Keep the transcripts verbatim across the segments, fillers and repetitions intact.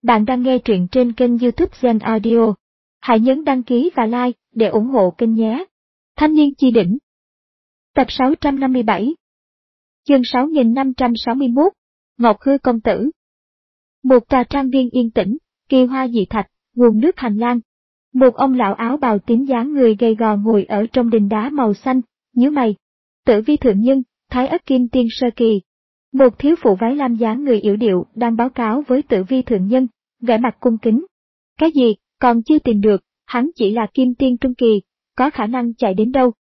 Bạn đang nghe truyện trên kênh YouTube Zen Audio. Hãy nhấn đăng ký và like để ủng hộ kênh nhé. Thanh niên chi đỉnh. Tập sáu trăm năm mươi bảy. Chương sáu nghìn năm trăm sáu mươi mốt. Ngọc Hư công tử. Một tòa trang viên yên tĩnh, kỳ hoa dị thạch, nguồn nước hành lang. Một ông lão áo bào tím dáng người gầy gò ngồi ở trong đình đá màu xanh, nhíu mày. Tử Vi thượng nhân, Thái Ất Kim Tiên sơ kỳ. Một thiếu phụ váy lam dáng người yểu điệu đang báo cáo với Tử Vi thượng nhân, vẻ mặt cung kính. Cái gì, còn chưa tìm được, hắn chỉ là Kim Tiên trung kỳ, có khả năng chạy đến đâu?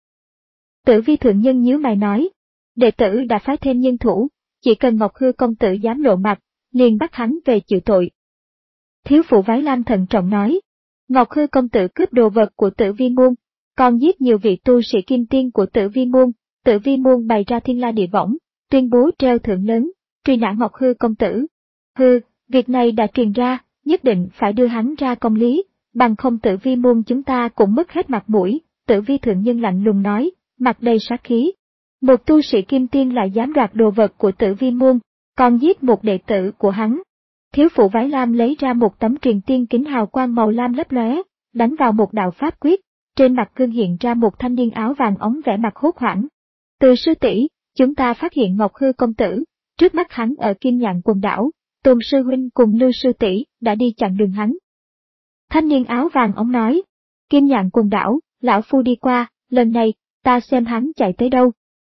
Tử Vi thượng nhân nhíu mày nói, đệ tử đã phái thêm nhân thủ, chỉ cần Ngọc Hư công tử dám lộ mặt, liền bắt hắn về chịu tội. Thiếu phụ váy lam thận trọng nói, Ngọc Hư công tử cướp đồ vật của Tử Vi môn, còn giết nhiều vị tu sĩ Kim Tiên của Tử Vi môn, Tử Vi môn bày ra thiên la địa võng, tuyên bố treo thưởng lớn, truy nã Ngọc Hư công tử. Hừ, việc này đã truyền ra, nhất định phải đưa hắn ra công lý, bằng không Tử Vi môn chúng ta cũng mất hết mặt mũi. Tử Vi thượng nhân lạnh lùng nói, mặt đầy sát khí. Một tu sĩ Kim Tiên lại dám đoạt đồ vật của Tử Vi môn, còn giết một đệ tử của hắn. Thiếu phụ váy lam lấy ra một tấm truyền tiên kính hào quang màu lam lấp lóe, đánh vào một đạo pháp quyết, trên mặt gương hiện ra một thanh niên áo vàng óng vẻ mặt hốt hoảng. Từ sư tỷ, chúng ta phát hiện Ngọc Hư công tử, trước mắt hắn ở Kim Nhạn quần đảo, Tôn sư huynh cùng Lưu sư tỷ đã đi chặn đường hắn. Thanh niên áo vàng óng nói, Kim Nhạn quần đảo, lão phu đi qua, lần này, ta xem hắn chạy tới đâu.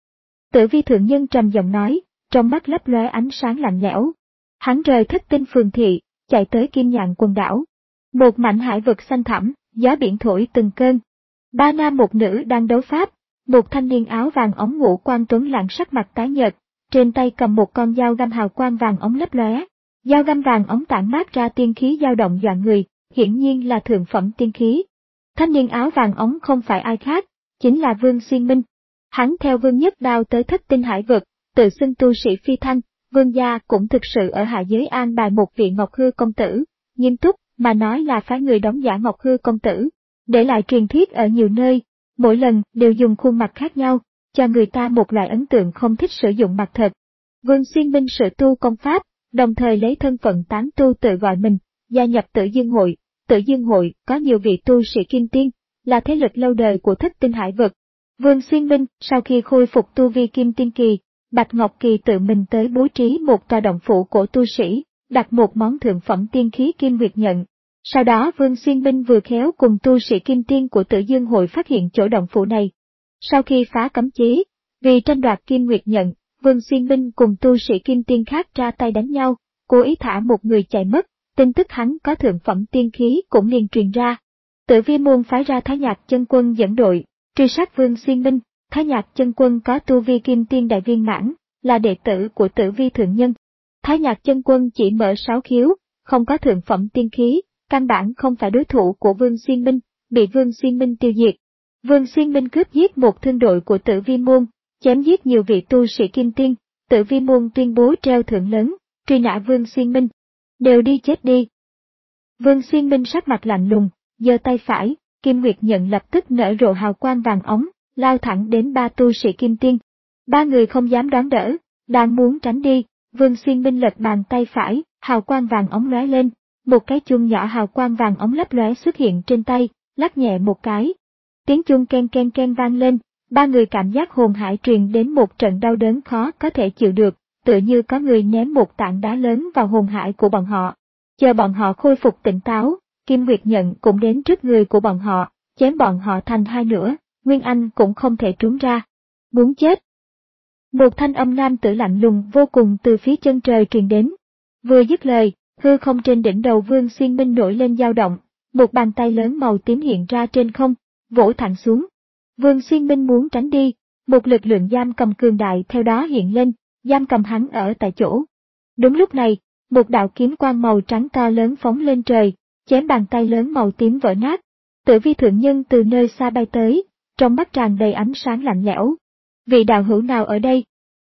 Tử Vi thượng nhân trầm giọng nói, trong mắt lấp lóe ánh sáng lạnh lẽo. Hắn rời Thất Tinh phường thị, chạy tới Kim Nhạn quần đảo. Một mảnh hải vực xanh thẳm, gió biển thổi từng cơn. Ba nam một nữ đang đấu pháp, một thanh niên áo vàng óng ngũ quan tuấn lãng sắc mặt tái nhợt, trên tay cầm một con dao găm hào quang vàng óng lấp lóe. Dao găm vàng óng tản mát ra tiên khí dao động dọa người, hiển nhiên là thượng phẩm tiên khí. Thanh niên áo vàng óng không phải ai khác, chính là Vương Xuyên Minh. Hắn theo Vương Nhất Đao tới Thất Tinh hải vực, tự xưng tu sĩ phi thăng. Vương gia cũng thực sự ở hạ giới an bài một vị Ngọc Hư công tử, nghiêm túc mà nói là phái người đóng giả Ngọc Hư công tử, để lại truyền thuyết ở nhiều nơi, mỗi lần đều dùng khuôn mặt khác nhau, cho người ta một loại ấn tượng không thích sử dụng mặt thật. Vương Xuyên Minh sở tu công pháp, đồng thời lấy thân phận tán tu tự gọi mình, gia nhập Tử Dương hội. Tử Dương hội có nhiều vị tu sĩ Kim Tiên, là thế lực lâu đời của Thất Tinh hải vực. Vương Xuyên Minh sau khi khôi phục tu vi Kim Tiên kỳ, Bạch Ngọc Kỳ tự mình tới bố trí một tòa động phủ của tu sĩ, đặt một món thượng phẩm tiên khí Kim Nguyệt Nhận. Sau đó Vương Xuyên Minh vừa khéo cùng tu sĩ Kim Tiên của Tử Dương hội phát hiện chỗ động phủ này. Sau khi phá cấm chế, vì tranh đoạt Kim Nguyệt Nhận, Vương Xuyên Minh cùng tu sĩ Kim Tiên khác ra tay đánh nhau, cố ý thả một người chạy mất, tin tức hắn có thượng phẩm tiên khí cũng liền truyền ra. Tử Vi môn phái ra Thái Nhạc chân quân dẫn đội, truy sát Vương Xuyên Minh. Thái Nhạc chân quân có tu vi Kim Tiên đại viên mãn, là đệ tử của Tử Vi thượng nhân. Thái Nhạc chân quân chỉ mở sáu khiếu, không có thượng phẩm tiên khí, căn bản không phải đối thủ của Vương Xuyên Minh, bị Vương Xuyên Minh tiêu diệt. Vương Xuyên Minh cướp giết một thương đội của Tử Vi môn, chém giết nhiều vị tu sĩ Kim Tiên, Tử Vi môn tuyên bố treo thưởng lớn, truy nã Vương Xuyên Minh. Đều đi chết đi. Vương Xuyên Minh sắc mặt lạnh lùng, giơ tay phải, Kim Nguyệt Nhận lập tức nở rộ hào quang vàng óng, lao thẳng đến ba tu sĩ Kim Tiên. Ba người không dám đón đỡ, đang muốn tránh đi, Vương Xuyên Minh lật bàn tay phải, hào quang vàng óng lóe lên, một cái chuông nhỏ hào quang vàng óng lấp lóe xuất hiện trên tay, lắc nhẹ một cái. Tiếng chuông ken ken ken vang lên, ba người cảm giác hồn hải truyền đến một trận đau đớn khó có thể chịu được, tựa như có người ném một tảng đá lớn vào hồn hải của bọn họ. Chờ bọn họ khôi phục tỉnh táo, Kim Nguyệt Nhận cũng đến trước người của bọn họ, chém bọn họ thành hai nửa. Nguyên Anh cũng không thể trốn ra. Muốn chết. Một thanh âm nam tử lạnh lùng vô cùng từ phía chân trời truyền đến. Vừa dứt lời, hư không trên đỉnh đầu Vương Xuyên Minh nổi lên dao động, một bàn tay lớn màu tím hiện ra trên không, vỗ thẳng xuống. Vương Xuyên Minh muốn tránh đi, một lực lượng giam cầm cường đại theo đó hiện lên, giam cầm hắn ở tại chỗ. Đúng lúc này, một đạo kiếm quang màu trắng to lớn phóng lên trời, chém bàn tay lớn màu tím vỡ nát. Tử Vi thượng nhân từ nơi xa bay tới, trong mắt tràn đầy ánh sáng lạnh lẽo. Vị đạo hữu nào ở đây?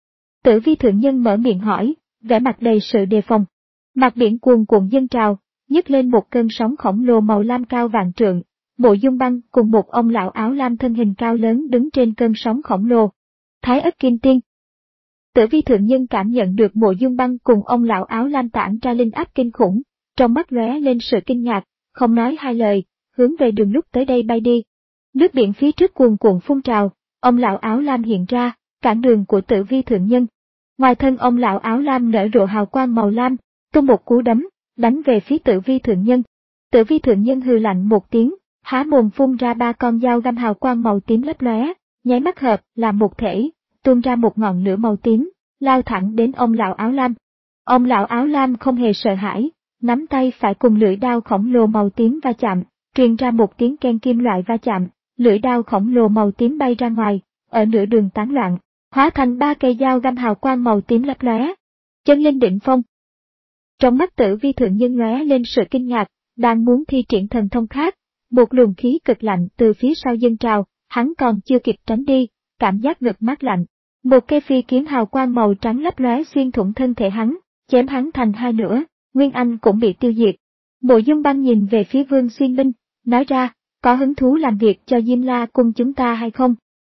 Tử Vi thượng nhân mở miệng hỏi, vẻ mặt đầy sự đề phòng. Mặt biển cuồn cuộn dâng trào, nhấc lên một cơn sóng khổng lồ màu lam cao vạn trượng. Mộ Dung Băng cùng một ông lão áo lam thân hình cao lớn đứng trên cơn sóng khổng lồ. Thái Ất Kim Tiên. Tử Vi thượng nhân cảm nhận được Mộ Dung Băng cùng ông lão áo lam tản ra linh áp kinh khủng, trong mắt lóe lên sự kinh ngạc, không nói hai lời, hướng về đường lúc tới đây bay đi. Nước biển phía trước cuồn cuộn phun trào, ông lão áo lam hiện ra, cản đường của Tử Vi thượng nhân. Ngoài thân ông lão áo lam nở rộ hào quang màu lam, tung một cú đấm, đánh về phía Tử Vi thượng nhân. Tử Vi thượng nhân hừ lạnh một tiếng, há mồm phun ra ba con dao găm hào quang màu tím lấp lóe, nháy mắt hợp làm một thể, tuôn ra một ngọn lửa màu tím, lao thẳng đến ông lão áo lam. Ông lão áo lam không hề sợ hãi, nắm tay phải cùng lưỡi đao khổng lồ màu tím va chạm, truyền ra một tiếng keng kim loại va chạm, lưỡi đao khổng lồ màu tím bay ra ngoài, ở nửa đường tán loạn, hóa thành ba cây dao găm hào quang màu tím lấp lóe. Chân linh đỉnh phong. Trong mắt Tử Vi thượng nhân lóe lên sự kinh ngạc, đang muốn thi triển thần thông khác, một luồng khí cực lạnh từ phía sau dâng trào, hắn còn chưa kịp tránh đi, cảm giác ngực mát lạnh. Một cây phi kiếm hào quang màu trắng lấp lóe xuyên thủng thân thể hắn, chém hắn thành hai nửa, Nguyên Anh cũng bị tiêu diệt. Mộ Dung Băng nhìn về phía Vương Xuyên Minh, nói ra, có hứng thú làm việc cho Diêm La cung chúng ta hay không?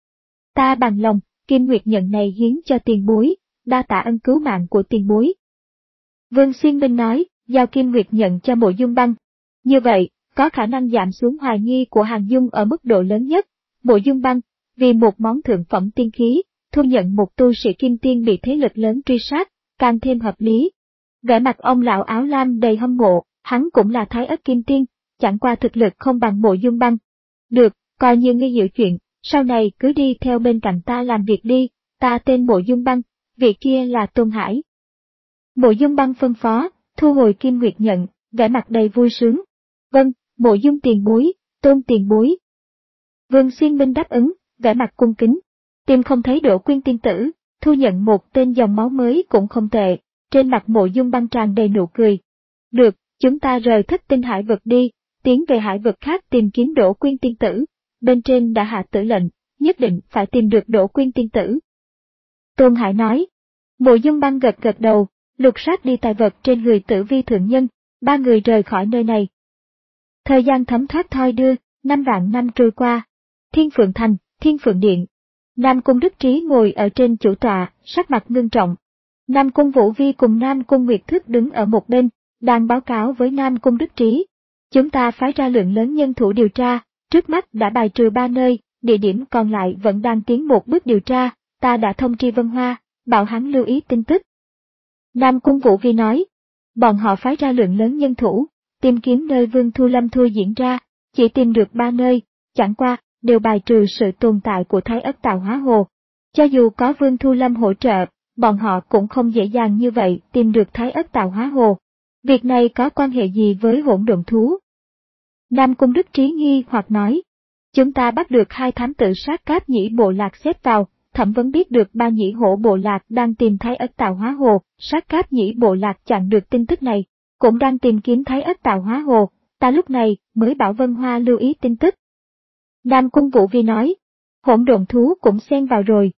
Ta bằng lòng, Kim Nguyệt nhận này hiến cho tiền bối, đa tạ ân cứu mạng của tiền bối. Vương Xuyên Minh nói, giao Kim Nguyệt nhận cho Mộ Dung Băng. Như vậy, có khả năng giảm xuống hoài nghi của Hàng Dung ở mức độ lớn nhất. Mộ Dung Băng, vì một món thượng phẩm tiên khí, thu nhận một tu sĩ kim tiên bị thế lực lớn truy sát, càng thêm hợp lý. Vẻ mặt ông lão áo lam đầy hâm mộ, hắn cũng là Thái Ất kim tiên, chẳng qua thực lực không bằng Mộ Dung Băng. Được, coi như ngươi hiểu chuyện, sau này cứ đi theo bên cạnh ta làm việc đi, ta tên Mộ Dung Băng, vị kia là Tôn Hải. Mộ Dung Băng phân phó, thu hồi Kim Nguyệt nhận, vẻ mặt đầy vui sướng. Vâng, Mộ Dung tiền bối, Tôn tiền bối. Vương Xuyên Minh đáp ứng, vẻ mặt cung kính. Tìm không thấy Đỗ Quyên tiên tử, thu nhận một tên dòng máu mới cũng không tệ, trên mặt Mộ Dung Băng tràn đầy nụ cười. Được, chúng ta rời Thất Tinh hải vực đi, tiến về hải vực khác tìm kiếm Đỗ Quyên tiên tử. Bên trên đã hạ tử lệnh, nhất định phải tìm được Đỗ Quyên tiên tử. Tôn Hải nói. Mộ Dung Băng gật gật đầu, lục soát đi tài vật trên người Tử Vi thượng nhân, ba người rời khỏi nơi này. Thời gian thấm thoát thoi đưa, năm vạn năm trôi qua. Thiên Phượng Thành, Thiên Phượng Điện. Nam Cung Đức Trí ngồi ở trên chủ tọa, sắc mặt ngưng trọng. Nam Cung Vũ Vi cùng Nam Cung Nguyệt Thức đứng ở một bên, đang báo cáo với Nam Cung Đức Trí. Chúng ta phái ra lượng lớn nhân thủ điều tra, trước mắt đã bài trừ ba nơi, địa điểm còn lại vẫn đang tiến một bước điều tra, ta đã thông tri Vân Hoa, bảo hắn lưu ý tin tức. Nam Cung Vũ Vi nói, bọn họ phái ra lượng lớn nhân thủ, tìm kiếm nơi Vương Thu Lâm Thu diễn ra, chỉ tìm được ba nơi, chẳng qua, đều bài trừ sự tồn tại của Thái Ất Tạo Hóa Hồ. Cho dù có Vương Thu Lâm hỗ trợ, bọn họ cũng không dễ dàng như vậy tìm được Thái Ất Tạo Hóa Hồ. Việc này có quan hệ gì với hỗn độn thú? Nam Cung Đức Trí nghi hoặc nói, chúng ta bắt được hai thám tử sát cáp nhĩ bộ lạc xếp vào, thẩm vấn biết được ba nhĩ hổ bộ lạc đang tìm Thái Ất Tạo Hóa Hồ, sát cáp nhĩ bộ lạc chặn được tin tức này, cũng đang tìm kiếm Thái Ất Tạo Hóa Hồ, ta lúc này mới bảo Vân Hoa lưu ý tin tức. Nam Cung Vũ Vi nói, hỗn độn thú cũng xen vào rồi.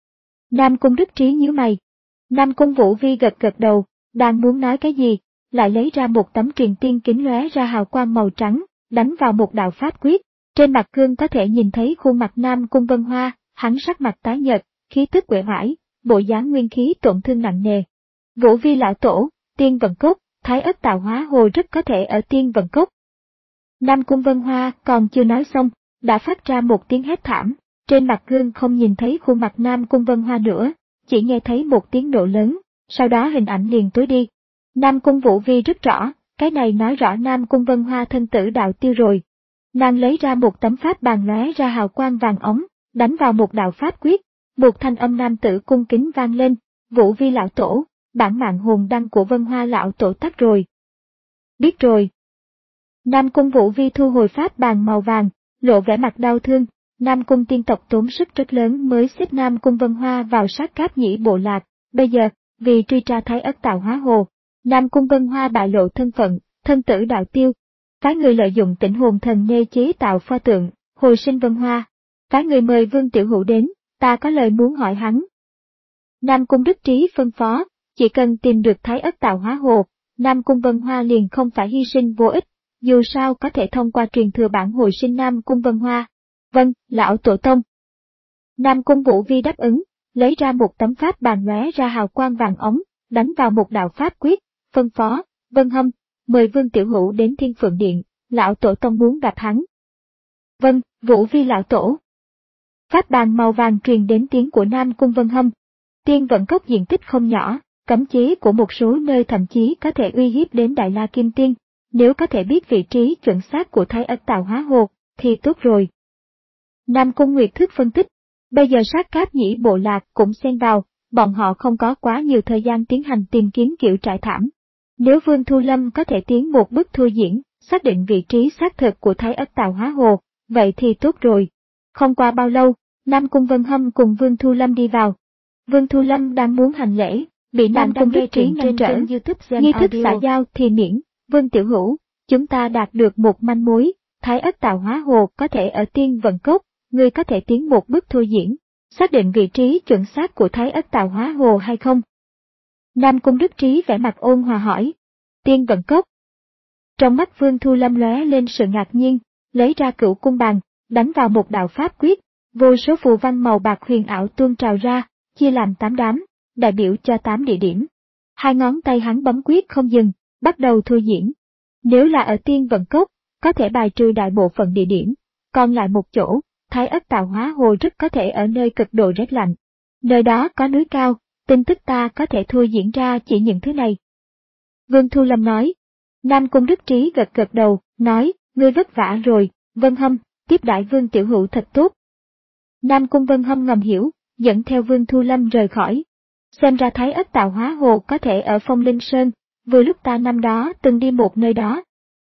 Nam Cung Đức Trí nhíu mày. Nam Cung Vũ Vi gật gật đầu, đang muốn nói cái gì, lại lấy ra một tấm truyền tiên kính lóe ra hào quang màu trắng, đánh vào một đạo pháp quyết. Trên mặt gương có thể nhìn thấy khuôn mặt Nam Cung Vân Hoa, hắn sắc mặt tái nhợt, khí tức uể oải, bộ dáng nguyên khí tổn thương nặng nề. Vũ Vi lão tổ, Tiên Vận Cốc, Thái Ất Tạo Hóa Hồ rất có thể ở Tiên Vận Cốc. Nam Cung Vân Hoa còn chưa nói xong, đã phát ra một tiếng hét thảm, trên mặt gương không nhìn thấy khuôn mặt Nam Cung Vân Hoa nữa, chỉ nghe thấy một tiếng nổ lớn, sau đó hình ảnh liền tối đi. Nam Cung Vũ Vi rất rõ, cái này nói rõ Nam Cung Vân Hoa thân tử đạo tiêu rồi. Nàng lấy ra một tấm pháp bàn lóe ra hào quang vàng ống, đánh vào một đạo pháp quyết, một thanh âm nam tử cung kính vang lên, Vũ Vi lão tổ, bản mạng hồn đăng của Vân Hoa lão tổ tắt rồi. Biết rồi. Nam Cung Vũ Vi thu hồi pháp bàn màu vàng, lộ vẻ mặt đau thương, Nam Cung tiên tộc tốn sức rất lớn mới xếp Nam Cung Vân Hoa vào sát cáp nhĩ bộ lạc, bây giờ, vì truy tra Thái Ất Tạo Hóa Hồ, Nam Cung Vân Hoa bại lộ thân phận, thân tử đạo tiêu. Phái người lợi dụng tĩnh hồn thần nê chế tạo pho tượng, hồi sinh Vân Hoa. Phái người mời Vương Tiểu Hữu đến, ta có lời muốn hỏi hắn. Nam Cung Đức Trí phân phó, chỉ cần tìm được Thái Ất Tạo Hóa Hồ, Nam Cung Vân Hoa liền không phải hy sinh vô ích, dù sao có thể thông qua truyền thừa bản hồi sinh Nam Cung Vân Hoa. Vâng, lão tổ tông. Nam Cung Vũ Vi đáp ứng, lấy ra một tấm pháp bàn lóe ra hào quang vàng ống, đánh vào một đạo pháp quyết, phân phó, Vân Hâm, mời Vương Tiểu Hữu đến Thiên Phượng Điện, lão tổ tông muốn gặp hắn. Vâng, Vũ Vi lão tổ. Pháp bàn màu vàng truyền đến tiếng của Nam Cung Vân Hâm. Tiên vận cốc diện tích không nhỏ, cấm chế của một số nơi thậm chí có thể uy hiếp đến Đại La Kim Tiên, nếu có thể biết vị trí chuẩn xác của Thái Ất Tạo Hóa Hồ, thì tốt rồi. Nam Cung Nguyệt Thức phân tích, bây giờ sát cáp nhĩ bộ lạc cũng xen vào, bọn họ không có quá nhiều thời gian tiến hành tìm kiếm kiểu trại thảm. Nếu Vương Thu Lâm có thể tiến một bước thua diễn, xác định vị trí xác thực của Thái Ất Tạo Hóa Hồ, vậy thì tốt rồi. Không qua bao lâu, Nam Cung Vân Hâm cùng Vương Thu Lâm đi vào. Vương Thu Lâm đang muốn hành lễ, bị Nam Cung Đức Trí ngăn trở. Nghi thức xã giao thì miễn, Vương Tiểu Hữu, chúng ta đạt được một manh mối, Thái Ất Tạo Hóa Hồ có thể ở Tiên Vận Cốc, ngươi có thể tiến một bước thôi diễn, xác định vị trí chuẩn xác của Thái Ất Tạo Hóa Hồ hay không? Nam Cung Đức Trí vẻ mặt ôn hòa hỏi. Tiên Vận Cốc. Trong mắt Vương Thu Lâm lóe lên sự ngạc nhiên, lấy ra Cửu Cung Bàn, đánh vào một đạo pháp quyết, vô số phù văn màu bạc huyền ảo tuôn trào ra, chia làm tám đám, đại biểu cho tám địa điểm. Hai ngón tay hắn bấm quyết không dừng, bắt đầu thôi diễn. Nếu là ở Tiên Vận Cốc, có thể bài trừ đại bộ phận địa điểm, còn lại một chỗ, Thái Ất Tạo Hóa Hồ rất có thể ở nơi cực độ rét lạnh. Nơi đó có núi cao, tin tức ta có thể thôi diễn ra chỉ những thứ này. Vương Thu Lâm nói. Nam Cung Đức Trí gật gật đầu, nói, ngươi vất vả rồi, Vân Hâm, tiếp đãi Vương Tiểu Hữu thật tốt. Nam Cung Vân Hâm ngầm hiểu, dẫn theo Vương Thu Lâm rời khỏi. Xem ra Thái Ất Tạo Hóa Hồ có thể ở Phong Linh Sơn, vừa lúc ta năm đó từng đi một nơi đó.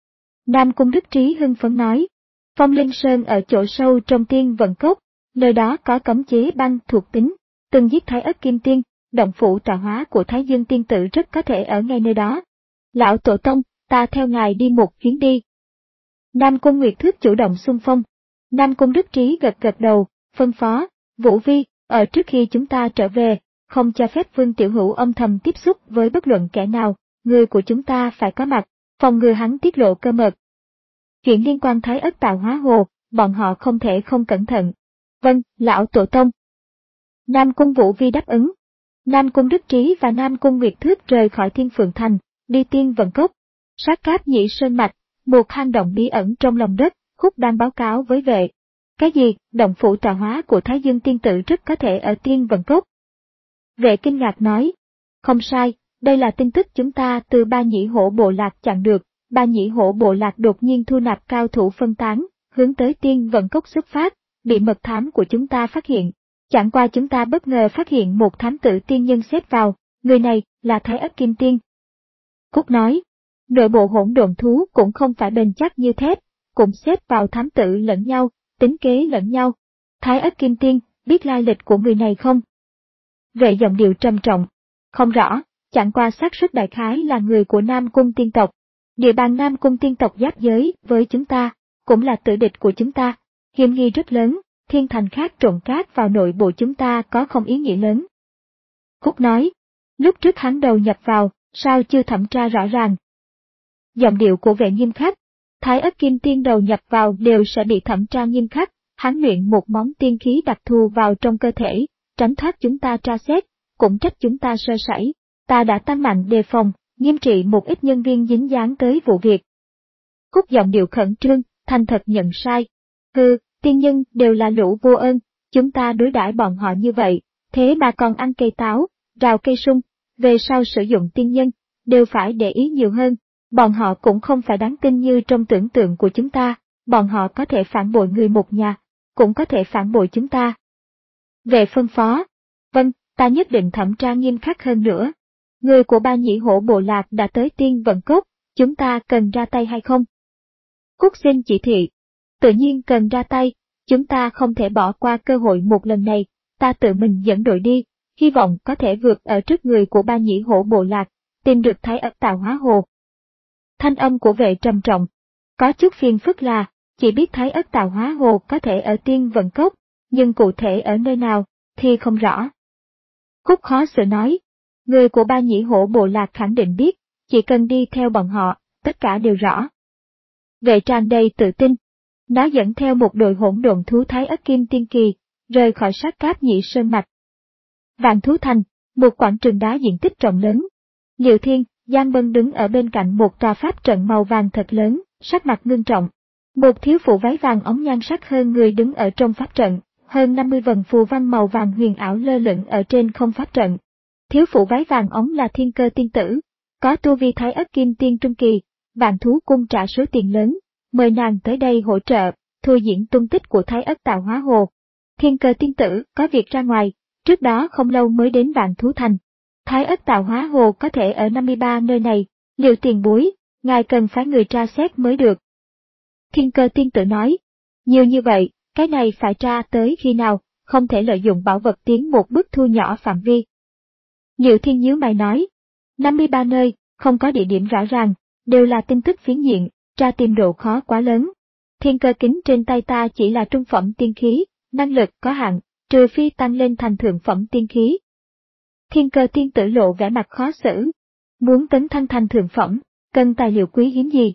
Nam Cung Đức Trí hưng phấn nói, Phong Linh Sơn ở chỗ sâu trong Tiên Vận Cốc, nơi đó có cấm chế băng thuộc tính, từng giết Thái Ất Kim Tiên, động phủ trà hóa của Thái Dương Tiên Tử rất có thể ở ngay nơi đó. Lão Tổ Tông, ta theo ngài đi một chuyến đi. Nam Cung Nguyệt Thước chủ động xung phong. Nam Cung Đức Trí gật gật đầu, phân phó, Vũ Vi, ở trước khi chúng ta trở về, không cho phép Vương Tiểu Hữu âm thầm tiếp xúc với bất luận kẻ nào, người của chúng ta phải có mặt, phòng ngừa hắn tiết lộ cơ mật. Chuyện liên quan Thái Ất Tạo Hóa Hồ, bọn họ không thể không cẩn thận. Vâng, Lão Tổ Tông. Nam Cung Vũ Vi đáp ứng. Nam Cung Đức Trí và Nam Cung Nguyệt Thước rời khỏi Thiên Phượng Thành, đi Tiên Vận Cốc. Sát cáp nhĩ sơn mạch, một hang động bí ẩn trong lòng đất, Khúc đang báo cáo với vệ. Cái gì, động phủ trà hóa của Thái Dương Tiên Tử rất có thể ở Tiên Vận Cốc. Vệ kinh ngạc nói. Không sai, đây là tin tức chúng ta từ Ba Nhĩ Hổ Bộ Lạc chặn được. Ba Nhĩ Hổ Bộ Lạc đột nhiên thu nạp cao thủ phân tán, hướng tới Tiên Vận Cốc xuất phát, bị mật thám của chúng ta phát hiện. Chẳng qua chúng ta bất ngờ phát hiện một thám tử tiên nhân xếp vào, người này là Thái Ất Kim Tiên. Cúc nói, nội bộ hỗn độn thú cũng không phải bền chắc như thép, cũng xếp vào thám tử lẫn nhau, tính kế lẫn nhau. Thái Ất Kim Tiên, biết lai lịch của người này không? Vệ giọng điệu trầm trọng. Không rõ, chẳng qua xác suất đại khái là người của Nam Cung tiên tộc. Địa bàn Nam Cung tiên tộc giáp giới với chúng ta, cũng là tử địch của chúng ta. Hiểm nghi rất lớn, thiên thành khác trộn cát vào nội bộ chúng ta có không ý nghĩa lớn. Cúc nói, lúc trước hắn đầu nhập vào, sao chưa thẩm tra rõ ràng? Giọng điệu của vệ nghiêm khắc, Thái Ất Kim Tiên đầu nhập vào đều sẽ bị thẩm tra nghiêm khắc, hắn luyện một món tiên khí đặc thù vào trong cơ thể, tránh thoát chúng ta tra xét, cũng trách chúng ta sơ sẩy, ta đã tăng mạnh đề phòng, nghiêm trị một ít nhân viên dính dáng tới vụ việc. Cúc giọng điệu khẩn trương, thành thật nhận sai. Hừ, tiên nhân đều là lũ vô ơn, chúng ta đối đãi bọn họ như vậy, thế mà còn ăn cây táo, rào cây sung, về sau sử dụng tiên nhân, đều phải để ý nhiều hơn, bọn họ cũng không phải đáng tin như trong tưởng tượng của chúng ta, bọn họ có thể phản bội người một nhà, cũng có thể phản bội chúng ta. Về phân phó, vâng, ta nhất định thẩm tra nghiêm khắc hơn nữa. Người của Ba Nhĩ Hổ Bộ Lạc đã tới Tiên Vận Cốc, chúng ta cần ra tay hay không? Cúc xin chỉ thị. Tự nhiên cần ra tay, chúng ta không thể bỏ qua cơ hội một lần này, ta tự mình dẫn đội đi, hy vọng có thể vượt ở trước người của Ba Nhĩ Hổ Bộ Lạc, tìm được Thái Ất Tạo Hóa Hồ. Thanh âm của vệ trầm trọng, có chút phiền phức là, chỉ biết Thái Ất Tạo Hóa Hồ có thể ở Tiên Vận Cốc, nhưng cụ thể ở nơi nào, thì không rõ. Cúc khó xử nói, người của Ba Nhĩ Hổ Bộ Lạc khẳng định biết, chỉ cần đi theo bọn họ, tất cả đều rõ. Vệ tràn đầy tự tin. Nó dẫn theo một đội hỗn độn thú Thái Ất Kim Tiên Kỳ, rời khỏi sát cáp nhĩ sơn mạch. Vạn Thú Thành, một quảng trường đá diện tích rộng lớn. Liệu Thiên, Giang Bân đứng ở bên cạnh một tòa pháp trận màu vàng thật lớn, sắc mặt ngưng trọng. Một thiếu phụ váy vàng óng nhan sắc hơn người đứng ở trong pháp trận, hơn năm mươi vần phù văn màu vàng huyền ảo lơ lửng ở trên không pháp trận. Thiếu phụ váy vàng óng là Thiên Cơ tiên tử, có tu vi Thái Ất Kim Tiên trung kỳ, Vạn Thú Cung trả số tiền lớn, mời nàng tới đây hỗ trợ, thu diễn tung tích của Thái Ất Tạo Hóa Hồ. Thiên Cơ tiên tử có việc ra ngoài, trước đó không lâu mới đến Vạn Thú Thành. Thái Ất Tạo Hóa Hồ có thể ở năm mươi ba nơi này, liệu tiền bối, ngài cần phái người tra xét mới được. Thiên Cơ tiên tử nói, nhiều như vậy, cái này phải tra tới khi nào, không thể lợi dụng bảo vật tiến một bước thu nhỏ phạm vi. Liệu Thiên nhíu mày nói, năm mươi ba nơi, không có địa điểm rõ ràng, đều là tin tức phiến diện, tra tìm độ khó quá lớn. Thiên cơ kính trên tay ta chỉ là trung phẩm tiên khí, năng lực có hạn, trừ phi tăng lên thành thượng phẩm tiên khí. Thiên Cơ tiên tử lộ vẻ mặt khó xử. Muốn tấn thăng thành thượng phẩm, cần tài liệu quý hiếm gì?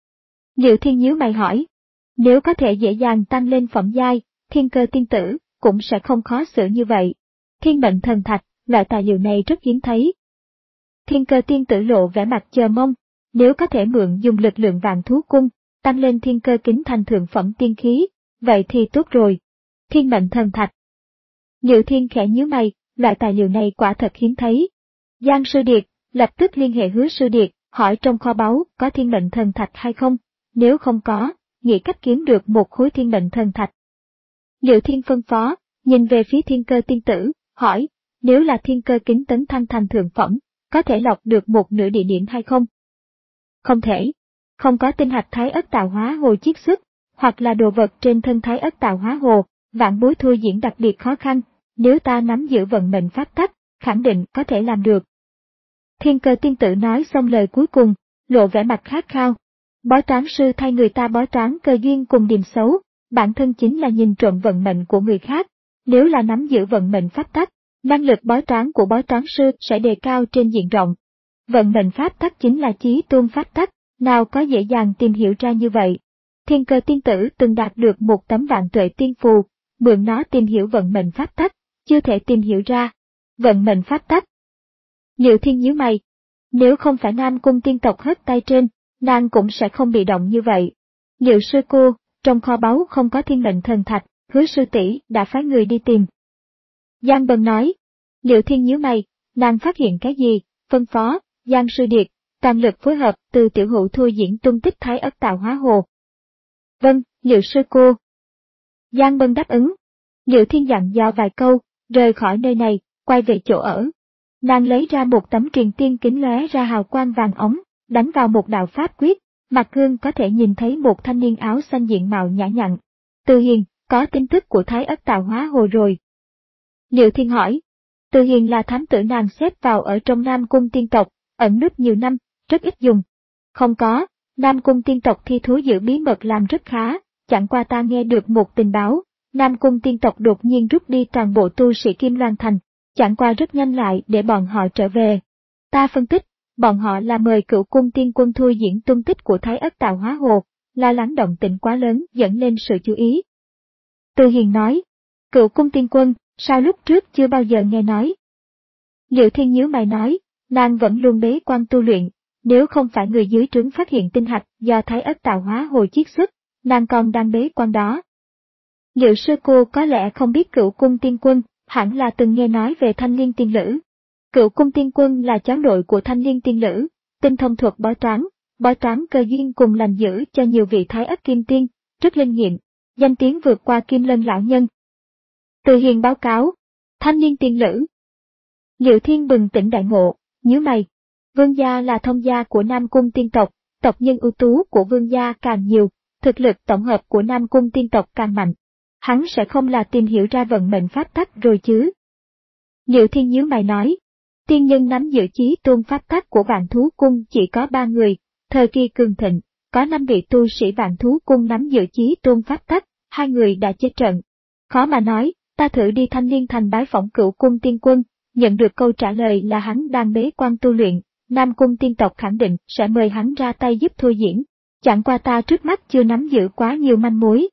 Liệu Thiên nhíu mày hỏi. Nếu có thể dễ dàng tăng lên phẩm giai, Thiên Cơ tiên tử cũng sẽ không khó xử như vậy. Thiên mệnh thần thạch, loại tài liệu này rất hiếm thấy. Thiên Cơ tiên tử lộ vẻ mặt chờ mong, nếu có thể mượn dùng lực lượng Vạn Thú Cung, tăng lên thiên cơ kính thành thượng phẩm tiên khí, vậy thì tốt rồi. Thiên mệnh thần thạch. Liệu Thiên khẽ nhíu mày, loại tài liệu này quả thật hiếm thấy. Giang Sư Điệt lập tức liên hệ Hứa Sư Điệt, hỏi trong kho báu có thiên mệnh thần thạch hay không, nếu không có, nghĩ cách kiếm được một khối thiên mệnh thần thạch. Liệu Thiên phân phó, nhìn về phía Thiên Cơ tiên tử, hỏi, nếu là thiên cơ kính tấn thăng thành thượng phẩm, có thể lọc được một nửa địa điểm hay không? Không thể. Không có tinh hạch Thái Ất Tạo Hóa Hồ chiết xuất, hoặc là đồ vật trên thân Thái Ất Tạo Hóa Hồ, vạn bối thôi diễn đặc biệt khó khăn, nếu ta nắm giữ vận mệnh pháp tắc, khẳng định có thể làm được. Thiên Cơ tiên tử nói xong lời cuối cùng, lộ vẻ mặt khát khao. Bói toán sư thay người ta bói toán cơ duyên cùng điềm xấu, bản thân chính là nhìn trộm vận mệnh của người khác, nếu là nắm giữ vận mệnh pháp tắc, năng lực bói toán của bói toán sư sẽ đề cao trên diện rộng. Vận mệnh pháp tắc chính là chí tôn pháp tắc, nào có dễ dàng tìm hiểu ra như vậy. Thiên Cơ tiên tử từng đạt được một tấm vạn tuệ tiên phù, mượn nó tìm hiểu vận mệnh pháp tắc, chưa thể tìm hiểu ra. Vận mệnh pháp tắc. Liệu Thiên nhíu mày. Nếu không phải Nam Cung tiên tộc hất tay trên, nàng cũng sẽ không bị động như vậy. Liệu sư cô, trong kho báu không có thiên mệnh thần thạch, Hứa sư tỷ đã phái người đi tìm. Giang Bân nói. Liệu Thiên nhíu mày, nàng phát hiện cái gì, phân phó, Giang Sư Điệt, toàn lực phối hợp từ tiểu hữu thu diễn tung tích Thái Ất Tạo Hóa Hồ. Vâng, Liệu sư cô. Giang Bân đáp ứng. Liệu Thiên dặn dò vài câu, rời khỏi nơi này, quay về chỗ ở. Nàng lấy ra một tấm truyền tiên kính lóe ra hào quang vàng ống, đánh vào một đạo pháp quyết, mặt gương có thể nhìn thấy một thanh niên áo xanh diện mạo nhã nhặn. Từ Hiền, có tin tức của Thái Ất Tạo Hóa Hồ rồi. Liệu Thiên hỏi. Từ Hiền là thám tử nàng xếp vào ở trong Nam Cung tiên tộc, ẩn núp nhiều năm, rất ít dùng. Không có, Nam Cung tiên tộc thi thú giữ bí mật làm rất khá, chẳng qua ta nghe được một tình báo, Nam Cung tiên tộc đột nhiên rút đi toàn bộ tu sĩ Kim Loan Thành, chẳng qua rất nhanh lại để bọn họ trở về. Ta phân tích, bọn họ là mời Cửu Cung tiên quân thu diễn tung tích của Thái Ất Tạo Hóa Hồ, lo lắng động tĩnh quá lớn dẫn lên sự chú ý. Từ Hiền nói, Cửu Cung tiên quân, sao lúc trước chưa bao giờ nghe nói? Liệu Thiên nhíu mày nói, nàng vẫn luôn bế quan tu luyện, nếu không phải người dưới trướng phát hiện tinh hạch do Thái Ất Tạo Hóa Hồ chiết xuất, nàng còn đang bế quan đó. Liệu sư cô có lẽ không biết Cửu Cung tiên quân, hẳn là từng nghe nói về Thanh Liên tiên lữ. Cửu Cung tiên quân là cháu nội của Thanh Liên tiên lữ, tinh thông thuật bói toán, bói toán cơ duyên cùng lành giữ cho nhiều vị Thái Ất kim tiên, rất linh nghiệm, danh tiếng vượt qua Kim Lân lão nhân. Từ Hiền báo cáo, Thanh Liên tiên lữ. Liệu Thiên bừng tỉnh đại ngộ, nhíu mày. Vương gia là thông gia của Nam Cung tiên tộc, tộc nhân ưu tú của vương gia càng nhiều, thực lực tổng hợp của Nam Cung tiên tộc càng mạnh. Hắn sẽ không là tìm hiểu ra vận mệnh pháp tắc rồi chứ. Liệu Thiên nhíu mày nói, tiên nhân nắm giữ chí tôn pháp tắc của Vạn Thú Cung chỉ có ba người, thời kỳ cường thịnh, có năm vị tu sĩ Vạn Thú Cung nắm giữ chí tôn pháp tắc, hai người đã chết trận. Khó mà nói, ta thử đi Thanh Liên Thành bái phỏng Cửu Cung tiên quân, nhận được câu trả lời là hắn đang bế quan tu luyện, Nam Cung tiên tộc khẳng định sẽ mời hắn ra tay giúp thôi diễn, chẳng qua ta trước mắt chưa nắm giữ quá nhiều manh mối.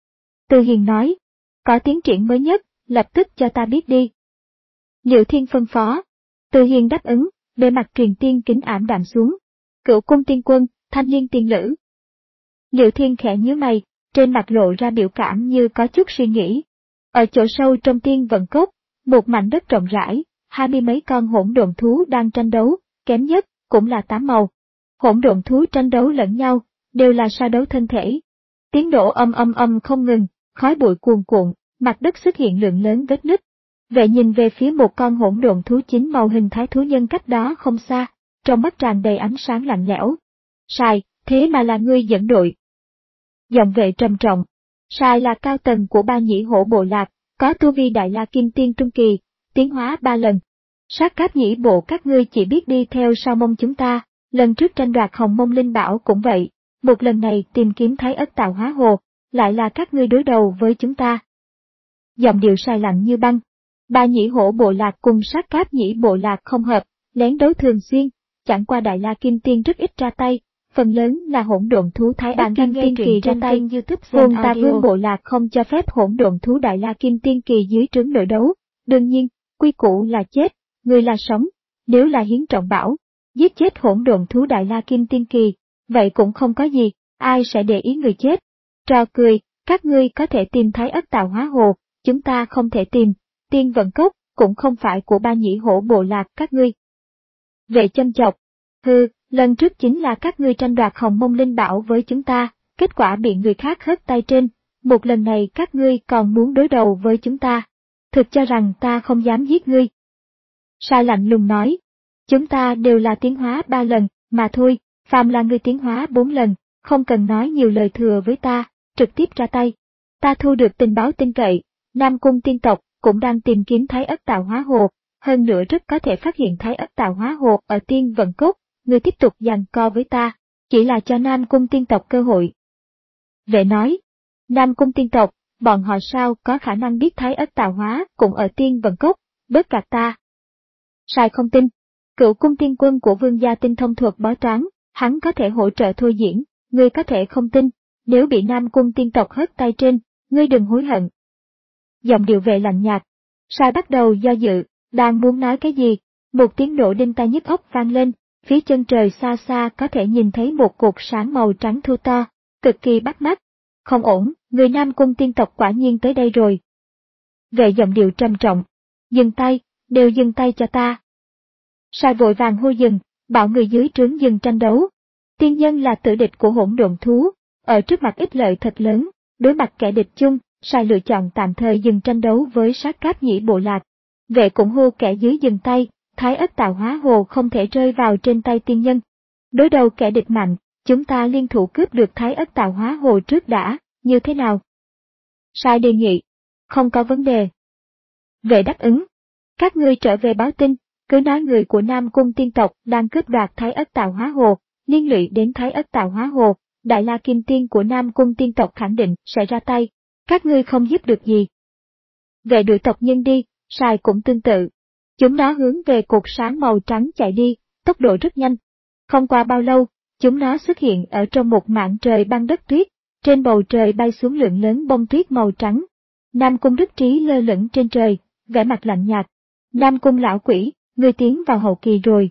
Từ Hiền nói, có tiến triển mới nhất, lập tức cho ta biết đi. Liệu Thiên phân phó. Từ Hiền đáp ứng, bề mặt truyền tiên kính ảm đạm xuống. Cửu cung tiên quân, thanh liên tiên lữ. Liệu Thiên khẽ nhíu mày, trên mặt lộ ra biểu cảm như có chút suy nghĩ. Ở chỗ sâu trong tiên vận cốc, một mảnh đất rộng rãi, hai mươi mấy con hỗn độn thú đang tranh đấu, kém nhất cũng là tám màu. Hỗn độn thú tranh đấu lẫn nhau, đều là so đấu thân thể. Tiếng nổ âm âm âm không ngừng, khói bụi cuồn cuộn, mặt đất xuất hiện lượng lớn vết nứt. Vệ nhìn về phía một con hỗn độn thú chín màu hình thái thú nhân cách đó không xa, trong mắt tràn đầy ánh sáng lạnh lẽo. Sai, thế mà là ngươi dẫn đội. Giọng vệ trầm trọng. Sai là cao tầng của ba nhĩ hổ bộ lạc, có tu vi đại la kim tiên trung kỳ, tiến hóa ba lần. Sát cáp nhĩ bộ các ngươi chỉ biết đi theo sau mông chúng ta, lần trước tranh đoạt hồng mông linh bảo cũng vậy, một lần này tìm kiếm thái ất tạo hóa hồ, lại là các ngươi đối đầu với chúng ta. Giọng điệu Sai lạnh như băng. Ba nhĩ hổ bộ lạc cùng sát cáp nhĩ bộ lạc không hợp, lén đấu thường xuyên, chẳng qua đại la kim tiên rất ít ra tay, phần lớn là hỗn độn thú thái ất kim tiên kỳ ra tay. Vốn Ta Vương bộ lạc không cho phép hỗn độn thú đại la kim tiên kỳ dưới trướng nội đấu, đương nhiên, quy củ là chết, người là sống, nếu là hiến trọng bảo, giết chết hỗn độn thú đại la kim tiên kỳ, vậy cũng không có gì, ai sẽ để ý người chết. Trò cười, các ngươi có thể tìm thái ất tạo hóa hồ, chúng ta không thể tìm. Tiên vận cốc, cũng không phải của ba nhĩ hổ bộ lạc các ngươi. Vệ châm chọc. Hừ, lần trước chính là các ngươi tranh đoạt hồng mông linh bảo với chúng ta, kết quả bị người khác hất tay trên, một lần này các ngươi còn muốn đối đầu với chúng ta. Thực cho rằng ta không dám giết ngươi. Sai lạnh lùng nói. Chúng ta đều là tiến hóa ba lần, mà thôi, phàm là người tiến hóa bốn lần, không cần nói nhiều lời thừa với ta, trực tiếp ra tay. Ta thu được tình báo tin cậy, Nam Cung tiên tộc cũng đang tìm kiếm thái ất tạo hóa hồ, hơn nữa rất có thể phát hiện thái ất tạo hóa hồ ở tiên vận cốt, ngươi tiếp tục giằng co với ta, chỉ là cho Nam Cung tiên tộc cơ hội. Vệ nói, Nam Cung tiên tộc, bọn họ sao có khả năng biết thái ất tạo hóa cũng ở tiên vận cốt, bớt gạt ta. Sai không tin, cửu cung tiên quân của vương gia tinh thông thuật bói toán, hắn có thể hỗ trợ thôi diễn, ngươi có thể không tin, nếu bị Nam Cung tiên tộc hất tay trên, ngươi đừng hối hận. Giọng điệu Vệ lạnh nhạt. Sai bắt đầu do dự, đang muốn nói cái gì, một tiếng nổ đinh tai nhức óc vang lên, phía chân trời xa xa có thể nhìn thấy một cột sáng màu trắng thu to, cực kỳ bắt mắt. Không ổn, người Nam Cung tiên tộc quả nhiên tới đây rồi. Vệ giọng điệu trầm trọng. Dừng tay, đều dừng tay cho ta. Sai vội vàng hô dừng, bảo người dưới trướng dừng tranh đấu. Tiên nhân là tử địch của hỗn độn thú, ở trước mặt ích lợi thật lớn, đối mặt kẻ địch chung. Sai lựa chọn tạm thời dừng tranh đấu với sát cáp nhĩ bộ lạc. Vệ cũng hô kẻ dưới dừng tay, thái ất tạo hóa hồ không thể rơi vào trên tay tiên nhân. Đối đầu kẻ địch mạnh, chúng ta liên thủ cướp được thái ất tạo hóa hồ trước đã, như thế nào? Sai đề nghị. Không có vấn đề. Vệ đáp ứng. Các ngươi trở về báo tin, cứ nói người của Nam Cung tiên tộc đang cướp đoạt thái ất tạo hóa hồ, liên lụy đến thái ất tạo hóa hồ, đại la kim tiên của Nam Cung tiên tộc khẳng định sẽ ra tay. Các ngươi không giúp được gì. Vệ đuổi tộc nhân đi, Sai cũng tương tự. Chúng nó hướng về cột sáng màu trắng chạy đi, tốc độ rất nhanh. Không qua bao lâu, chúng nó xuất hiện ở trong một mảng trời băng đất tuyết, trên bầu trời bay xuống lượng lớn bông tuyết màu trắng. Nam Cung Đức Trí lơ lửng trên trời, vẻ mặt lạnh nhạt. Nam Cung lão quỷ, ngươi tiến vào hậu kỳ rồi.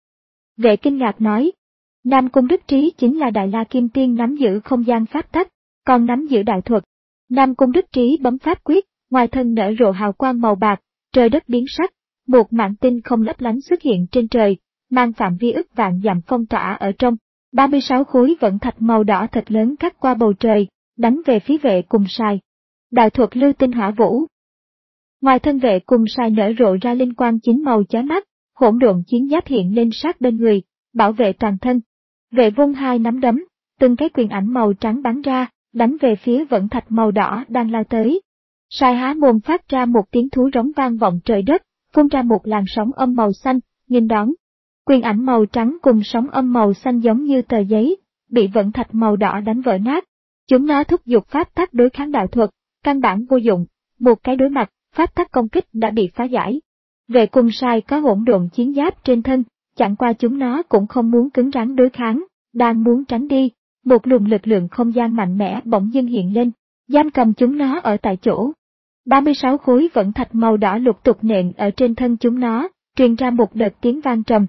Vệ kinh ngạc nói. Nam Cung Đức Trí chính là đại la kim tiên nắm giữ không gian pháp tắc, còn nắm giữ đại thuật. Nam Cung Đức Trí bấm pháp quyết, ngoài thân nở rộ hào quang màu bạc, trời đất biến sắc, một mảng tinh không lấp lánh xuất hiện trên trời, mang phạm vi ức vạn dặm phong tỏa ở trong. ba mươi sáu khối vận thạch màu đỏ thật lớn cắt qua bầu trời, đánh về phía Vệ cùng Sai. Đại thuật lưu tinh hỏa vũ. Ngoài thân Vệ cùng Sai nở rộ ra linh quang chín màu chói mắt, hỗn độn chiến giáp hiện lên sát bên người, bảo vệ toàn thân. Vệ vung hai nắm đấm, từng cái quyền ảnh màu trắng bắn ra, đánh về phía vận thạch màu đỏ đang lao tới. Sai há mồm phát ra một tiếng thú rống vang vọng trời đất, phun ra một làn sóng âm màu xanh, nghênh đón. Quyền ảnh màu trắng cùng sóng âm màu xanh giống như tờ giấy, bị vận thạch màu đỏ đánh vỡ nát. Chúng nó thúc giục pháp tắc đối kháng đạo thuật, căn bản vô dụng, một cái đối mặt, pháp tắc công kích đã bị phá giải. Vệ cùng Sai có hỗn độn chiến giáp trên thân, chẳng qua chúng nó cũng không muốn cứng rắn đối kháng, đang muốn tránh đi. Một luồng lực lượng không gian mạnh mẽ bỗng dưng hiện lên, giam cầm chúng nó ở tại chỗ. ba mươi sáu khối vận thạch màu đỏ lục tục nện ở trên thân chúng nó, truyền ra một đợt tiếng vang trầm.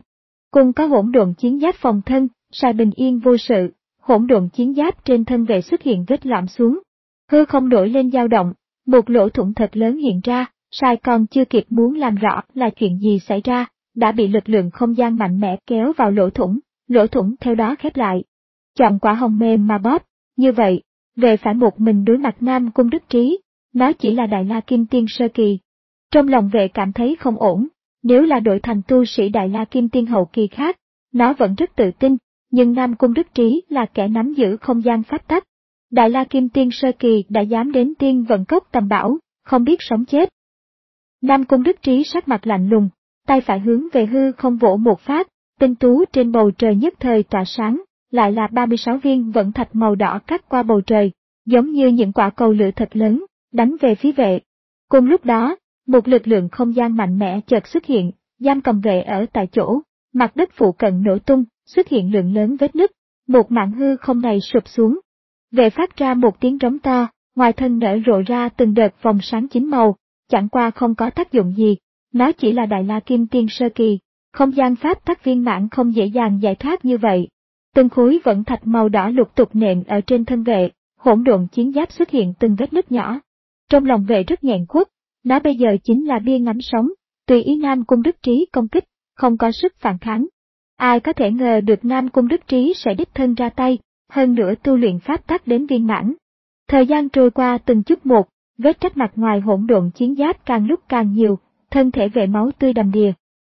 cùng có hỗn độn chiến giáp phòng thân, Sài bình yên vô sự, hỗn độn chiến giáp trên thân vệ xuất hiện vết lõm xuống. Hư không nổi lên dao động, một lỗ thủng thật lớn hiện ra, Sài còn chưa kịp muốn làm rõ là chuyện gì xảy ra, đã bị lực lượng không gian mạnh mẽ kéo vào lỗ thủng, lỗ thủng theo đó khép lại. Chọn quả hồng mềm mà bóp, như vậy, về phải một mình đối mặt Nam Cung Đức Trí, nó chỉ là Đại La Kim Tiên sơ kỳ. Trong lòng vệ cảm thấy không ổn, nếu là đổi thành tu sĩ Đại La Kim Tiên hậu kỳ khác, nó vẫn rất tự tin, nhưng Nam Cung Đức Trí là kẻ nắm giữ không gian pháp tắc. Đại La Kim Tiên sơ kỳ đã dám đến tiên vận cốc tầm bảo, không biết sống chết. Nam Cung Đức Trí sắc mặt lạnh lùng, tay phải hướng về hư không vỗ một phát, tinh tú trên bầu trời nhất thời tỏa sáng, lại là ba mươi sáu viên vận thạch màu đỏ cắt qua bầu trời, giống như những quả cầu lửa thật lớn, đánh về phía vệ. Cùng lúc đó, một lực lượng không gian mạnh mẽ chợt xuất hiện, giam cầm vệ ở tại chỗ, mặt đất phụ cận nổ tung, xuất hiện lượng lớn vết nứt, một mảng hư không này sụp xuống. Vệ phát ra một tiếng rống to, ngoài thân nở rộ ra từng đợt vòng sáng chín màu, chẳng qua không có tác dụng gì, nó chỉ là Đại La Kim Tiên sơ kỳ, không gian pháp tắc viên mãn không dễ dàng giải thoát như vậy. Từng khối vận thạch màu đỏ lục tục nện ở trên thân vệ, hỗn độn chiến giáp xuất hiện từng vết nứt nhỏ. Trong lòng vệ rất nghẹn khuất, nó bây giờ chính là bia ngắm sống, tùy ý Nam Cung Đức Trí công kích, không có sức phản kháng. Ai có thể ngờ được Nam Cung Đức Trí sẽ đích thân ra tay, hơn nữa tu luyện pháp tắc đến viên mãn. Thời gian trôi qua từng chút một, vết rách mặt ngoài hỗn độn chiến giáp càng lúc càng nhiều, thân thể vệ máu tươi đầm đìa.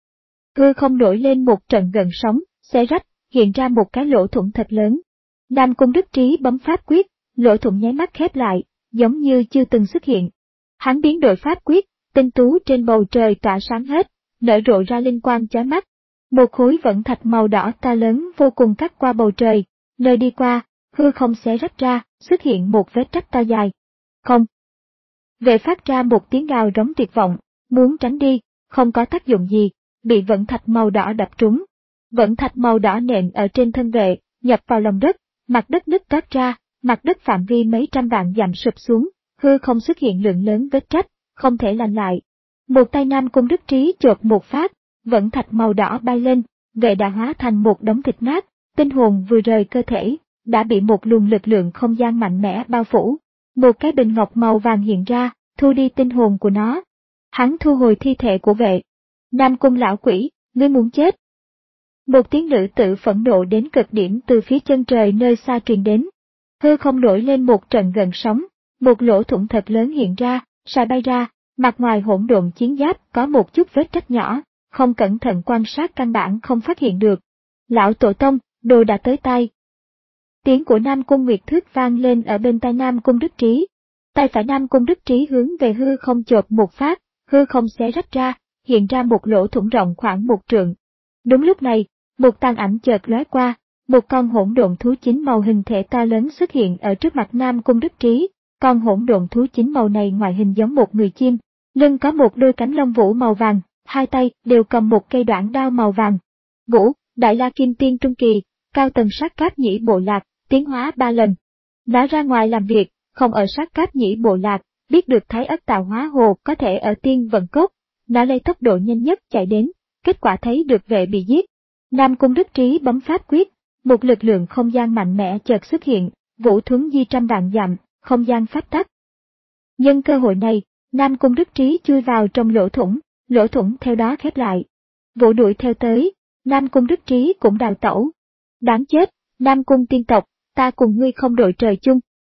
Hư không nổi lên một trận gần sóng, xé rách, hiện ra một cái lỗ thủng thật lớn. Nam Cung Đức Trí bấm pháp quyết, lỗ thủng nháy mắt khép lại, giống như chưa từng xuất hiện. Hắn biến đổi pháp quyết, tinh tú trên bầu trời tỏa sáng hết, nở rộ ra linh quang chói mắt. Một khối vận thạch màu đỏ to lớn vô cùng cắt qua bầu trời, nơi đi qua, hư không xé rách ra, xuất hiện một vết rách to dài. Không. Vệ phát ra một tiếng gào rống tuyệt vọng, muốn tránh đi, không có tác dụng gì, bị vận thạch màu đỏ đập trúng. Vận thạch màu đỏ nện ở trên thân vệ, nhập vào lòng đất, mặt đất nứt toát ra, mặt đất phạm vi mấy trăm vạn dặm sụp xuống, hư không xuất hiện lượng lớn vết rách, không thể lành lại. Một tay Nam Cung Đức Trí chộp một phát, vận thạch màu đỏ bay lên, vệ đã hóa thành một đống thịt nát, tinh hồn vừa rời cơ thể, đã bị một luồng lực lượng không gian mạnh mẽ bao phủ. Một cái bình ngọc màu vàng hiện ra, thu đi tinh hồn của nó. Hắn thu hồi thi thể của vệ. Nam Cung lão quỷ, ngươi muốn chết. Một tiếng nữ tử phẫn nộ đến cực điểm từ phía chân trời nơi xa truyền đến. Hư không nổi lên một trận gần sóng, một lỗ thủng thật lớn hiện ra, Sài bay ra, mặt ngoài hỗn độn chiến giáp có một chút vết rách nhỏ, không cẩn thận quan sát căn bản không phát hiện được. Lão tổ tông, đồ đã tới tay. Tiếng của Nam Cung Nguyệt Thước vang lên ở bên tai Nam Cung Đức Trí. Tay phải Nam Cung Đức Trí hướng về hư không chộp một phát, hư không xé rách ra, hiện ra một lỗ thủng rộng khoảng một trượng. Đúng lúc này, một tàn ảnh chợt lóe qua, một con hỗn độn thú chín màu hình thể to lớn xuất hiện ở trước mặt Nam Cung Đức Trí. Con hỗn độn thú chín màu này ngoại hình giống một người chim, lưng có một đôi cánh lông vũ màu vàng, hai tay đều cầm một cây đoạn đao màu vàng. Vũ, Đại La Kim Tiên trung kỳ, cao tầng sát cáp nhĩ bộ lạc, tiến hóa ba lần. Nó ra ngoài làm việc, không ở sát cáp nhĩ bộ lạc, biết được Thái Ất Tạo Hóa Hồ có thể ở tiên vận cốt. Nó lấy tốc độ nhanh nhất chạy đến, kết quả thấy được vệ bị giết. Nam Cung Đức Trí bấm pháp quyết, một lực lượng không gian mạnh mẽ chợt xuất hiện, vũ thuấn di trăm vạn dặm, không gian pháp tắc. Nhân cơ hội này, Nam Cung Đức Trí chui vào trong lỗ thủng, lỗ thủng theo đó khép lại. Vũ đuổi theo tới, Nam Cung Đức Trí cũng đào tẩu. Đáng chết, Nam Cung tiên tộc, ta cùng ngươi không đội trời chung.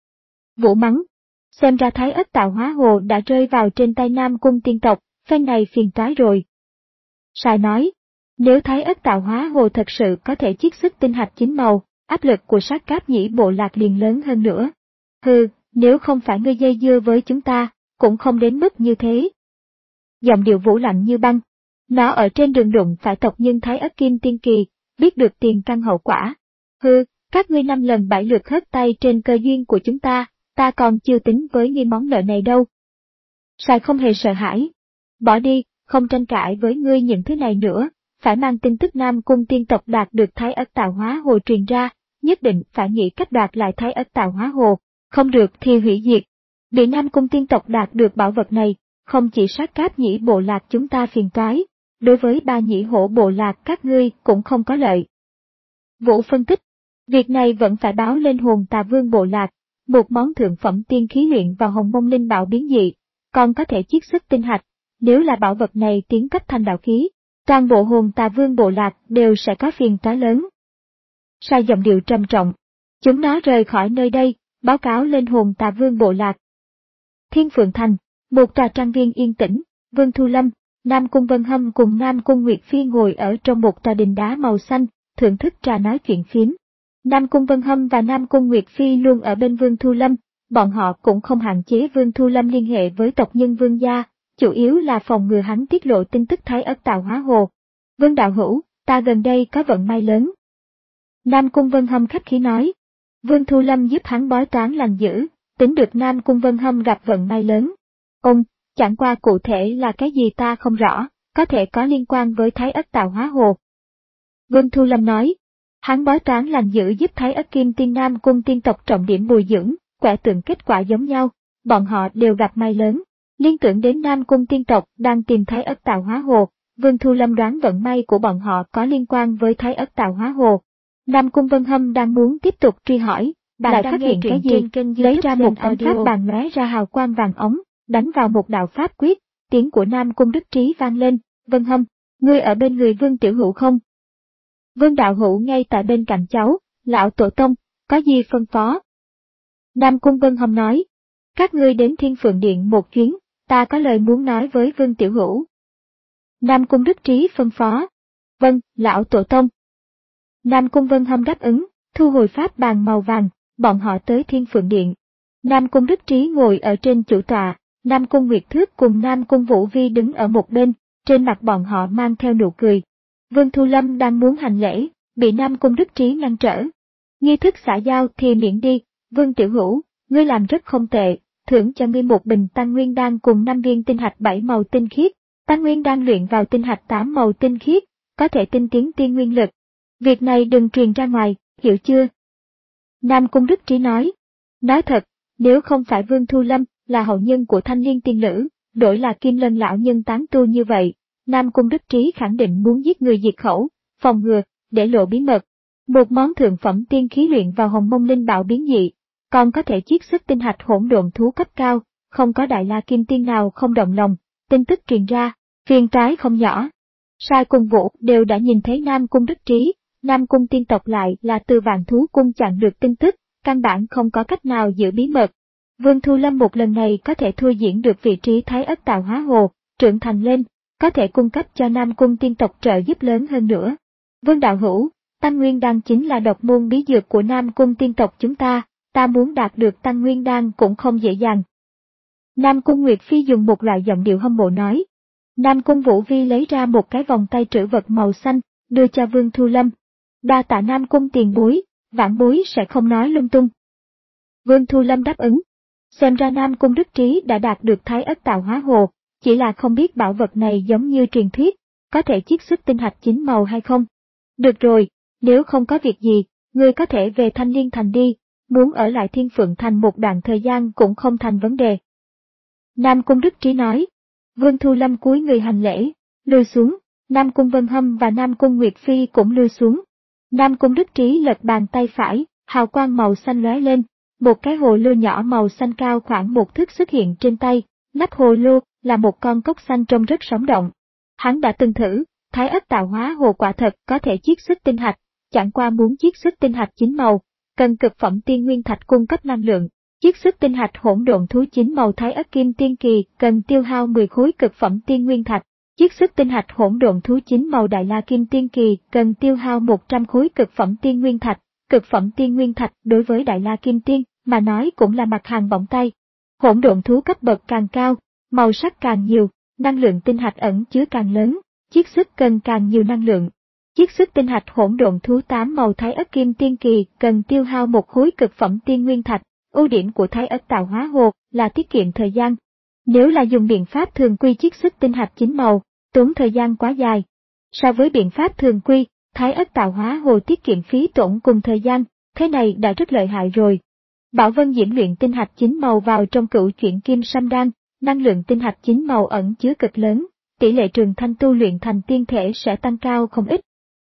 Vũ mắng, xem ra Thái Ất Tạo Hóa Hồ đã rơi vào trên tay Nam Cung tiên tộc, phen này phiền toái rồi. Sài nói, nếu Thái Ất Tạo Hóa Hồ thật sự có thể chiết xuất tinh hạch chín màu, áp lực của sát cáp nhĩ bộ lạc liền lớn hơn nữa. Hừ, nếu không phải ngươi dây dưa với chúng ta, cũng không đến mức như thế. Giọng điệu Vũ lạnh như băng. Nó ở trên đường đụng phải tộc nhân Thái Ất Kim Tiên Kỳ, biết được tiền căn hậu quả. Hừ, các ngươi năm lần bảy lượt hất tay trên cơ duyên của chúng ta, ta còn chưa tính với ngươi món nợ này đâu. Sài không hề sợ hãi. Bỏ đi, không tranh cãi với ngươi những thứ này nữa, phải mang tin tức Nam Cung tiên tộc đạt được Thái Ất Tạo Hóa Hồ truyền ra, nhất định phải nghĩ cách đoạt lại Thái Ất Tạo Hóa Hồ, không được thì hủy diệt. Bị Nam Cung tiên tộc đạt được bảo vật này, không chỉ sát cáp nhĩ bộ lạc chúng ta phiền toái, đối với ba nhĩ hổ bộ lạc các ngươi cũng không có lợi. Vũ phân tích, việc này vẫn phải báo lên hồn Tà Vương bộ lạc, một món thượng phẩm tiên khí luyện vào hồng mông linh bảo biến dị, còn có thể chiết xuất tinh hạch, nếu là bảo vật này tiến cấp thành đạo khí, toàn bộ hồn Tà Vương bộ lạc đều sẽ có phiền toái lớn. Sai giọng điệu trầm trọng, chúng nó rời khỏi nơi đây, báo cáo lên hồn Tà Vương bộ lạc. Thiên Phượng Thành, một tòa trang viên yên tĩnh, Vương Thu Lâm, Nam Cung Vân Hâm cùng Nam Cung Nguyệt Phi ngồi ở trong một tòa đình đá màu xanh, thưởng thức trà nói chuyện phiếm. Nam Cung Vân Hâm và Nam Cung Nguyệt Phi luôn ở bên Vương Thu Lâm, bọn họ cũng không hạn chế Vương Thu Lâm liên hệ với tộc nhân Vương gia, chủ yếu là phòng ngừa hắn tiết lộ tin tức Thái Ất Tạo Hóa Hồ. Vương đạo hữu, ta gần đây có vận may lớn. Nam Cung Vân Hâm khách khí nói. Vương Thu Lâm giúp hắn bói toán lành dữ, tính được Nam Cung Vân Hâm gặp vận may lớn. Ông, chẳng qua cụ thể là cái gì ta không rõ, có thể có liên quan với Thái Ất Tạo Hóa Hồ. Vương Thu Lâm nói, hắn bói toán lành dữ giúp Thái Ất Kim Tiên Nam Cung tiên tộc trọng điểm bồi dưỡng, quẻ tượng kết quả giống nhau, bọn họ đều gặp may lớn. Liên tưởng đến Nam Cung tiên tộc đang tìm Thái Ất Tạo Hóa Hồ, Vương Thu Lâm đoán vận may của bọn họ có liên quan với Thái Ất Tạo Hóa Hồ. Nam Cung Vân Hâm đang muốn tiếp tục truy hỏi, lại phát hiện cái gì, lấy ra một tấm pháp bàn lóe ra hào quang vàng ống, đánh vào một đạo pháp quyết, tiếng của Nam Cung Đức Trí vang lên, Vân Hâm, ngươi ở bên người Vương Tiểu Hữu không? Vương đạo hữu ngay tại bên cạnh cháu, lão tổ tông, có gì phân phó? Nam Cung Vân Hâm nói, các ngươi đến Thiên Phượng Điện một chuyến, ta có lời muốn nói với Vương Tiểu Hữu. Nam Cung Đức Trí phân phó, vâng, lão tổ tông. Nam Cung Vân Hâm đáp ứng, thu hồi pháp bàn màu vàng, bọn họ tới Thiên Phượng Điện. Nam Cung Đức Trí ngồi ở trên chủ tọa, Nam Cung Nguyệt Thước cùng Nam Cung Vũ Vi đứng ở một bên, trên mặt bọn họ mang theo nụ cười. Vương Thu Lâm đang muốn hành lễ, bị Nam Cung Đức Trí ngăn trở. Nghi thức xã giao thì miễn đi, Vương Tiểu Hữu, ngươi làm rất không tệ, thưởng cho ngươi một bình Tăng Nguyên Đan cùng năm viên tinh hạch bảy màu tinh khiết, Tăng Nguyên Đan luyện vào tinh hạch tám màu tinh khiết, có thể tinh tiến tiên nguyên lực. Việc này đừng truyền ra ngoài, hiểu chưa? Nam Cung Đức Trí nói. Nói thật, nếu không phải Vương Thu Lâm là hậu nhân của Thanh Liên tiên nữ, đổi là Kim Lân lão nhân tán tu như vậy, Nam Cung Đức Trí khẳng định muốn giết người diệt khẩu, phòng ngừa, để lộ bí mật. Một món thượng phẩm tiên khí luyện vào hồng mông linh bảo biến dị, còn có thể chiết xuất tinh hạch hỗn độn thú cấp cao, không có đại la kim tiên nào không động lòng, tin tức truyền ra, phiền toái không nhỏ. Sai cùng Vũ đều đã nhìn thấy Nam Cung Đức Trí, Nam Cung tiên tộc lại là từ Vạn Thú Cung chặn được tin tức, căn bản không có cách nào giữ bí mật. Vương Thu Lâm một lần này có thể thua diễn được vị trí Thái Ất Tạo Hóa Hồ, trưởng thành lên, có thể cung cấp cho Nam Cung tiên tộc trợ giúp lớn hơn nữa. Vương đạo hữu, Tăng Nguyên Đan chính là độc môn bí dược của Nam Cung tiên tộc chúng ta, ta muốn đạt được Tăng Nguyên Đan cũng không dễ dàng. Nam Cung Nguyệt Phi dùng một loại giọng điệu hâm mộ nói. Nam Cung Vũ Vi lấy ra một cái vòng tay trữ vật màu xanh, đưa cho Vương Thu Lâm. Đa tạ Nam Cung tiền bối, vãn bối sẽ không nói lung tung. Vương Thu Lâm đáp ứng. Xem ra Nam Cung Đức Trí đã đạt được Thái Ất Tạo Hóa Hồ, chỉ là không biết bảo vật này giống như truyền thuyết, có thể chiết xuất tinh hạch chín màu hay không. Được rồi, nếu không có việc gì, ngươi có thể về Thanh Liên Thành đi, muốn ở lại Thiên Phượng Thành một đoạn thời gian cũng không thành vấn đề. Nam Cung Đức Trí nói. Vương Thu Lâm cúi người hành lễ, lui xuống, Nam Cung Vân Hâm và Nam Cung Nguyệt Phi cũng lui xuống. Nam Cung Đức Trí lật bàn tay phải, hào quang màu xanh lóe lên, một cái hồ lô nhỏ màu xanh cao khoảng một thước xuất hiện trên tay, nắp hồ lô là một con cốc xanh trông rất sống động. Hắn đã từng thử, Thái Ất Tạo Hóa Hồ quả thật có thể chiết xuất tinh hạch, chẳng qua muốn chiết xuất tinh hạch chín màu, cần cực phẩm tiên nguyên thạch cung cấp năng lượng. Chiết xuất tinh hạch hỗn độn thú chín màu Thái Ất Kim Tiên Kỳ cần tiêu hao mười khối cực phẩm tiên nguyên thạch. Chiết xuất tinh hạch hỗn độn thú chín màu Đại La Kim Tiên Kỳ cần tiêu hao một trăm khối cực phẩm tiên nguyên thạch. Cực phẩm tiên nguyên thạch đối với Đại La Kim Tiên mà nói cũng là mặt hàng bỏng tay. Hỗn độn thú cấp bậc càng cao, màu sắc càng nhiều, năng lượng tinh hạch ẩn chứa càng lớn, chiết xuất cần càng nhiều năng lượng. Chiết xuất tinh hạch hỗn độn thú tám màu Thái Ất Kim Tiên Kỳ cần tiêu hao một khối cực phẩm tiên nguyên thạch. Ưu điểm của Thái Ất Tạo Hóa Hồ là tiết kiệm thời gian. Nếu là dùng biện pháp thường quy chiết xuất tinh hạch chín màu, tốn thời gian quá dài. So với biện pháp thường quy, Thái Ất Tạo Hóa Hồ tiết kiệm phí tổn cùng thời gian, thế này đã rất lợi hại rồi. Bảo Vân diễn luyện tinh hạch chín màu vào trong cửu chuyển kim sam đan, năng lượng tinh hạch chín màu ẩn chứa cực lớn, tỷ lệ trường thanh tu luyện thành tiên thể sẽ tăng cao không ít.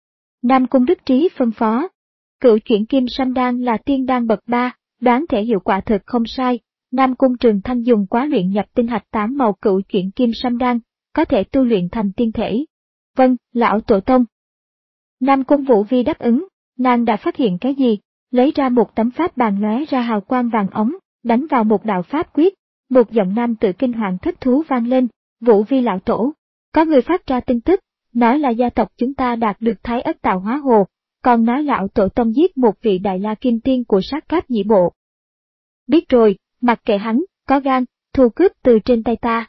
Nam Cung Đức Trí phân phó. Cửu chuyển kim sâm đan là tiên đan bậc ba, đoán thể hiệu quả thực không sai. Nam Cung Trường Thanh dùng quá luyện nhập tinh hạch tám màu cửu chuyển kim sâm đan, có thể tu luyện thành tiên thể. Vâng, lão tổ tông. Nam Cung Vũ Vi đáp ứng, nàng đã phát hiện cái gì, lấy ra một tấm pháp bàn lóe ra hào quang vàng ống, đánh vào một đạo pháp quyết, một giọng nam tự kinh hoàng thất thú vang lên, Vũ Vi lão tổ. Có người phát ra tin tức, nói là gia tộc chúng ta đạt được Thái Ất Tạo Hóa Hồ, còn nói lão tổ tông giết một vị Đại La Kim Tiên của sát cáp nhĩ bộ. Biết rồi, mặc kệ hắn, có gan, thu cướp từ trên tay ta.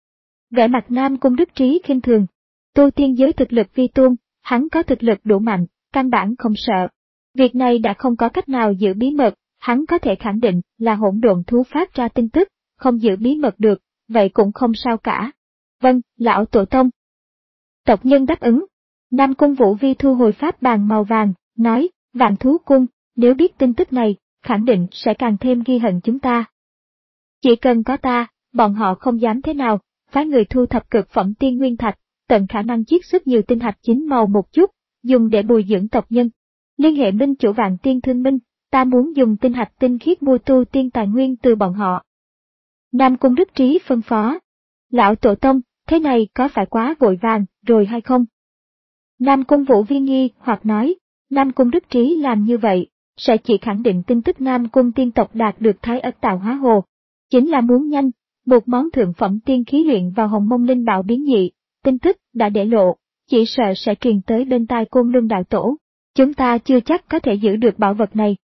Vẻ mặt Nam Cung Đức Trí khinh thường. Tu tiên giới thực lực vi tôn, hắn có thực lực đủ mạnh, căn bản không sợ. Việc này đã không có cách nào giữ bí mật, hắn có thể khẳng định là hỗn độn thú phát ra tin tức, không giữ bí mật được, vậy cũng không sao cả. Vâng, lão tổ tông. Tộc nhân đáp ứng. Nam Cung Vũ Vi thu hồi pháp bàn màu vàng, nói, Vạn Thú Cung, nếu biết tin tức này, khẳng định sẽ càng thêm ghi hận chúng ta. Chỉ cần có ta, bọn họ không dám thế nào, phái người thu thập cực phẩm tiên nguyên thạch, tận khả năng chiết xuất nhiều tinh hạch chín màu một chút, dùng để bồi dưỡng tộc nhân. Liên hệ minh chủ Vạn Tiên Thương Minh, ta muốn dùng tinh hạch tinh khiết mua tu tiên tài nguyên từ bọn họ. Nam Cung Đức Trí phân phó. Lão tổ tông, thế này có phải quá vội vàng rồi hay không? Nam Cung Vũ Vi nghi hoặc nói, Nam Cung Đức Trí làm như vậy, sẽ chỉ khẳng định tin tức Nam Cung tiên tộc đạt được Thái Ất Tạo Hóa Hồ. Chính là muốn nhanh, một món thượng phẩm tiên khí luyện vào Hồng Mông Linh Bảo biến dị, tin tức đã để lộ, chỉ sợ sẽ truyền tới bên tai Côn Luân đạo tổ. Chúng ta chưa chắc có thể giữ được bảo vật này.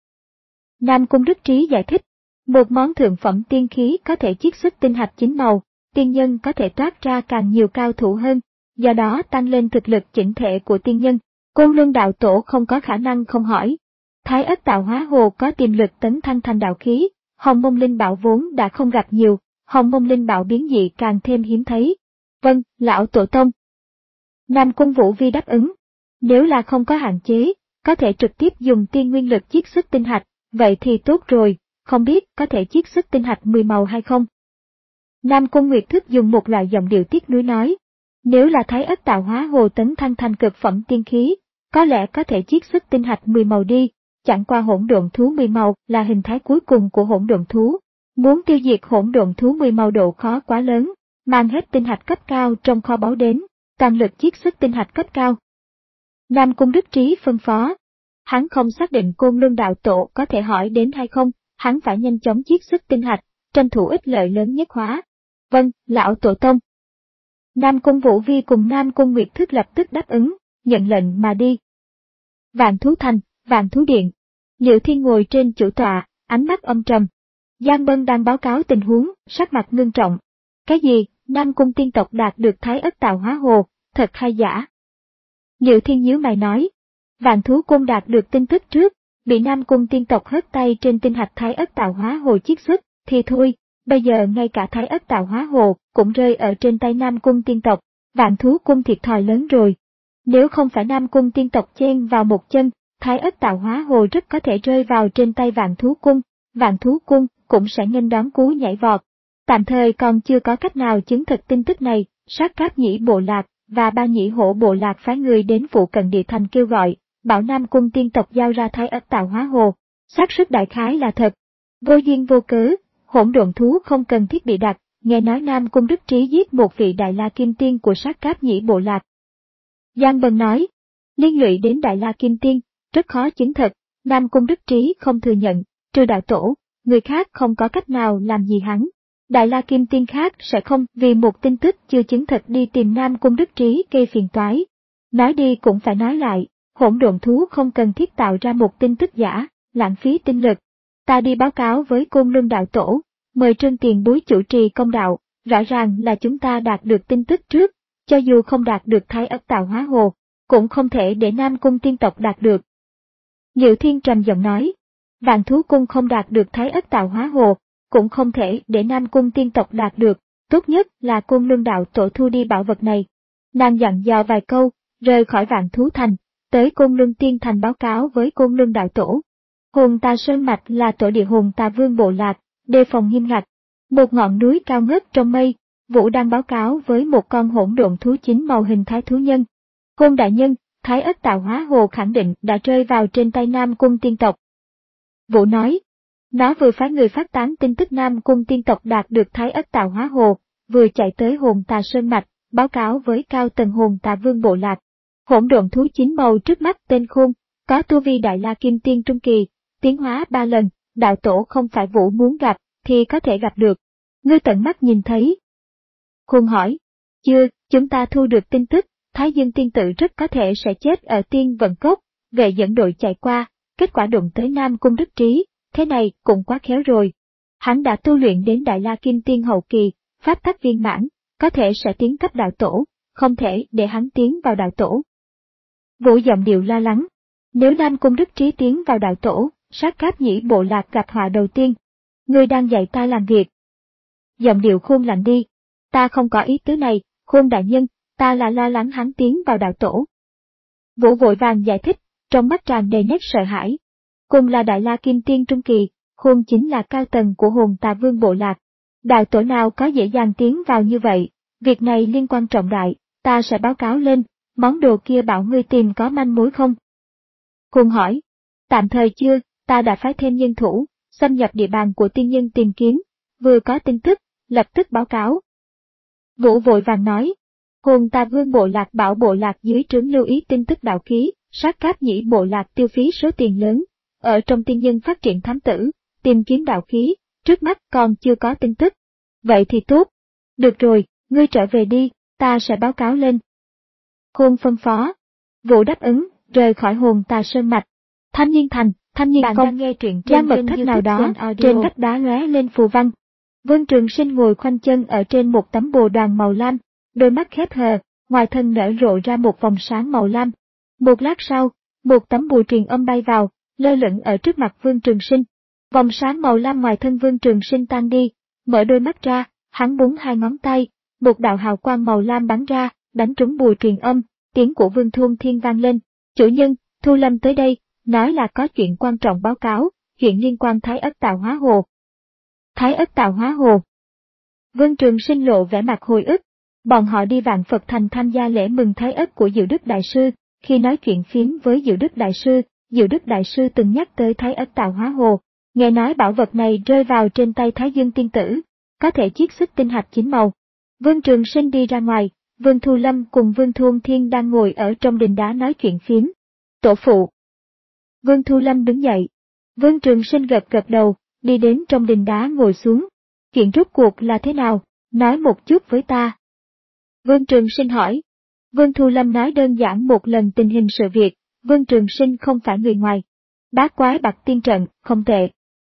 Nam Cung Đức Trí giải thích, một món thượng phẩm tiên khí có thể chiết xuất tinh hạch chín màu, tiên nhân có thể toát ra càng nhiều cao thủ hơn, do đó tăng lên thực lực chỉnh thể của tiên nhân. Côn Luân đạo tổ không có khả năng không hỏi. Thái Ất Tạo Hóa Hồ có tiềm lực tấn thăng thành đạo khí, Hồng Mông Linh Bảo vốn đã không gặp nhiều, Hồng Mông Linh Bảo biến dị càng thêm hiếm thấy. Vâng, lão tổ tông. Nam Cung Vũ Vi đáp ứng. Nếu là không có hạn chế, có thể trực tiếp dùng tiên nguyên lực chiết xuất tinh hạch, vậy thì tốt rồi, không biết có thể chiết xuất tinh hạch mười màu hay không? Nam Cung Nguyệt Thức dùng một loại giọng điệu tiếc nuối nói. Nếu là Thái Ất Tạo Hóa Hồ tấn thăng thành cực phẩm tiên khí, có lẽ có thể chiết xuất tinh hạch mười màu đi, chẳng qua hỗn độn thú mười màu là hình thái cuối cùng của hỗn độn thú. Muốn tiêu diệt hỗn độn thú mười màu độ khó quá lớn, mang hết tinh hạch cấp cao trong kho báu đến, toàn lực chiết xuất tinh hạch cấp cao. Nam Cung Đức Trí phân phó. Hắn không xác định Côn Luân đạo tổ có thể hỏi đến hay không, hắn phải nhanh chóng chiết xuất tinh hạch, tranh thủ ích lợi lớn nhất hóa. Vâng, lão tổ tông. Nam Cung Vũ Vi cùng Nam Cung Nguyệt Thức lập tức đáp ứng, nhận lệnh mà đi. Vạn Thú Thành, Vạn Thú Điện. Liệu Thiên ngồi trên chủ tọa, ánh mắt âm trầm. Giang Bân đang báo cáo tình huống, sắc mặt ngưng trọng. Cái gì, Nam Cung tiên tộc đạt được Thái Ất Tạo Hóa Hồ, thật hay giả? Liệu Thiên nhíu mày nói. Vạn Thú Cung đạt được tin tức trước, bị Nam Cung tiên tộc hất tay trên tinh hạch Thái Ất Tạo Hóa Hồ chiết xuất, thì thôi, bây giờ ngay cả Thái Ất Tạo Hóa Hồ cũng rơi ở trên tay Nam Cung tiên tộc, Vạn Thú Cung thiệt thòi lớn rồi. Nếu không phải Nam Cung tiên tộc chen vào một chân, Thái Ất Tạo Hóa Hồ rất có thể rơi vào trên tay Vạn Thú Cung, Vạn Thú Cung cũng sẽ nghênh đón cú nhảy vọt. Tạm thời còn chưa có cách nào chứng thực tin tức này, sát cáp nhĩ bộ lạc và ba nhĩ hổ bộ lạc phái người đến phụ cận địa thành kêu gọi, bảo Nam Cung tiên tộc giao ra Thái Ất Tạo Hóa Hồ. Xác suất đại khái là thật. Vô duyên vô cớ, hỗn độn thú không cần thiết bị đặt, nghe nói Nam Cung Đức Trí giết một vị Đại La Kim Tiên của sát cáp nhĩ bộ lạc. Giang Bân nói, liên lụy đến Đại La Kim Tiên, rất khó chứng thực, Nam Cung Đức Trí không thừa nhận, trừ đạo tổ, người khác không có cách nào làm gì hắn. Đại La Kim Tiên khác sẽ không vì một tin tức chưa chứng thực đi tìm Nam Cung Đức Trí gây phiền toái. Nói đi cũng phải nói lại, hỗn độn thú không cần thiết tạo ra một tin tức giả, lãng phí tinh lực. Ta đi báo cáo với Côn Luân đạo tổ, mời Trương Tiền Bối chủ trì công đạo, rõ ràng là chúng ta đạt được tin tức trước, cho dù không đạt được Thái Ất Tạo Hóa Hồ, cũng không thể để Nam Cung tiên tộc đạt được. Liệu Thiên trầm giọng nói, Vạn Thú Cung không đạt được Thái Ất Tạo Hóa Hồ, cũng không thể để Nam Cung tiên tộc đạt được, tốt nhất là Côn Luân đạo tổ thu đi bảo vật này. Nàng dặn dò vài câu, rời khỏi Vạn Thú Thành, tới Côn Luân Tiên Thành báo cáo với Côn Luân đạo tổ. Hồn Tà Sơn Mạch là tổ địa Hồn Tà Vương bộ lạc, đề phòng nghiêm ngặt. Một ngọn núi cao ngất trong mây, Vũ đang báo cáo với một con hỗn độn thú chín màu hình thái thú nhân. Khôn đại nhân, Thái Ất Tạo Hóa Hồ khẳng định đã rơi vào trên tay Nam Cung tiên tộc. Vũ nói, nó vừa phái người phát tán tin tức Nam Cung tiên tộc đạt được Thái Ất Tạo Hóa Hồ, vừa chạy tới hồn tà sơn mạch, báo cáo với cao tầng hồn tà vương bộ lạc. Hỗn độn thú chín màu trước mắt tên Khôn, có tu vi đại la kim tiên trung kỳ, tiến hóa ba lần, đạo tổ không phải Vũ muốn gặp, thì có thể gặp được. Ngươi tận mắt nhìn thấy. Khôn hỏi, chưa, chúng ta thu được tin tức, Thái Dương tiên tử rất có thể sẽ chết ở tiên vận cốc, vệ dẫn đội chạy qua, kết quả đụng tới Nam Cung Đức Trí, thế này cũng quá khéo rồi. Hắn đã tu luyện đến đại la kim tiên hậu kỳ, pháp tắc viên mãn, có thể sẽ tiến cấp đạo tổ, không thể để hắn tiến vào đạo tổ. Vũ giọng điệu lo lắng, nếu Nam Cung Đức Trí tiến vào đạo tổ, sát cáp nhĩ bộ lạc gặp họa đầu tiên. Ngươi đang dạy ta làm việc. Giọng điệu Khôn lạnh đi, ta không có ý tứ này, Khôn đại nhân, ta là lo lắng hắn tiến vào đạo tổ. Vũ vội vàng giải thích, trong mắt tràn đầy nét sợ hãi. Cùng là đại la kim tiên trung kỳ, Khôn chính là cao tầng của hồn tà vương bộ lạc. Đạo tổ nào có dễ dàng tiến vào như vậy, việc này liên quan trọng đại, ta sẽ báo cáo lên, món đồ kia bảo ngươi tìm có manh mối không? Khôn hỏi, tạm thời chưa, ta đã phái thêm nhân thủ, xâm nhập địa bàn của tiên nhân tìm kiếm, vừa có tin tức, lập tức báo cáo. Vũ vội vàng nói, hồn tà vương bộ lạc bảo bộ lạc dưới trướng lưu ý tin tức đạo khí, sát cáp nhĩ bộ lạc tiêu phí số tiền lớn, ở trong tiên nhân phát triển thám tử, tìm kiếm đạo khí, trước mắt còn chưa có tin tức. Vậy thì tốt. Được rồi, ngươi trở về đi, ta sẽ báo cáo lên. Khôn phân phó. Vũ đáp ứng, rời khỏi hồn tà sơn mạch. Thanh Niên Thành, Thanh Niên Công, nghe truyện trên mật thất nào đó, trên vách đá lóe lên phù văn. Vương Trường Sinh ngồi khoanh chân ở trên một tấm bồ đoàn màu lam, đôi mắt khép hờ, ngoài thân nở rộ ra một vòng sáng màu lam. Một lát sau, một tấm bùa truyền âm bay vào, lơ lửng ở trước mặt Vương Trường Sinh. Vòng sáng màu lam ngoài thân Vương Trường Sinh tan đi, mở đôi mắt ra, hắn búng hai ngón tay, một đạo hào quang màu lam bắn ra, đánh trúng bùa truyền âm, tiếng của Vương Thuôn Thiên vang lên. Chủ nhân, Thu Lâm tới đây, nói là có chuyện quan trọng báo cáo, chuyện liên quan Thái Ất Tạo Hóa Hồ. Thái Ất Tạo Hóa Hồ. Vương Trường Sinh lộ vẻ mặt hồi ức, bọn họ đi Vạn Phật Thành tham gia lễ mừng Thái Ất của Diệu Đức Đại Sư, khi nói chuyện phiếm với Diệu Đức Đại Sư, Diệu Đức Đại Sư từng nhắc tới Thái Ất Tạo Hóa Hồ, nghe nói bảo vật này rơi vào trên tay Thái Dương tiên tử, có thể chiết xuất tinh hạch chín màu. Vương Trường Sinh đi ra ngoài, Vương Thu Lâm cùng Vương Thuôn Thiên đang ngồi ở trong đình đá nói chuyện phiếm. Tổ phụ. Vương Thu Lâm đứng dậy. Vương Trường Sinh gật gật đầu, đi đến trong đình đá ngồi xuống. Chuyện rốt cuộc là thế nào, nói một chút với ta. Vương Trường Sinh hỏi. Vương Thu Lâm nói đơn giản một lần tình hình sự việc, Vương Trường Sinh không phải người ngoài. Bát quái bạc tiên trận, không tệ.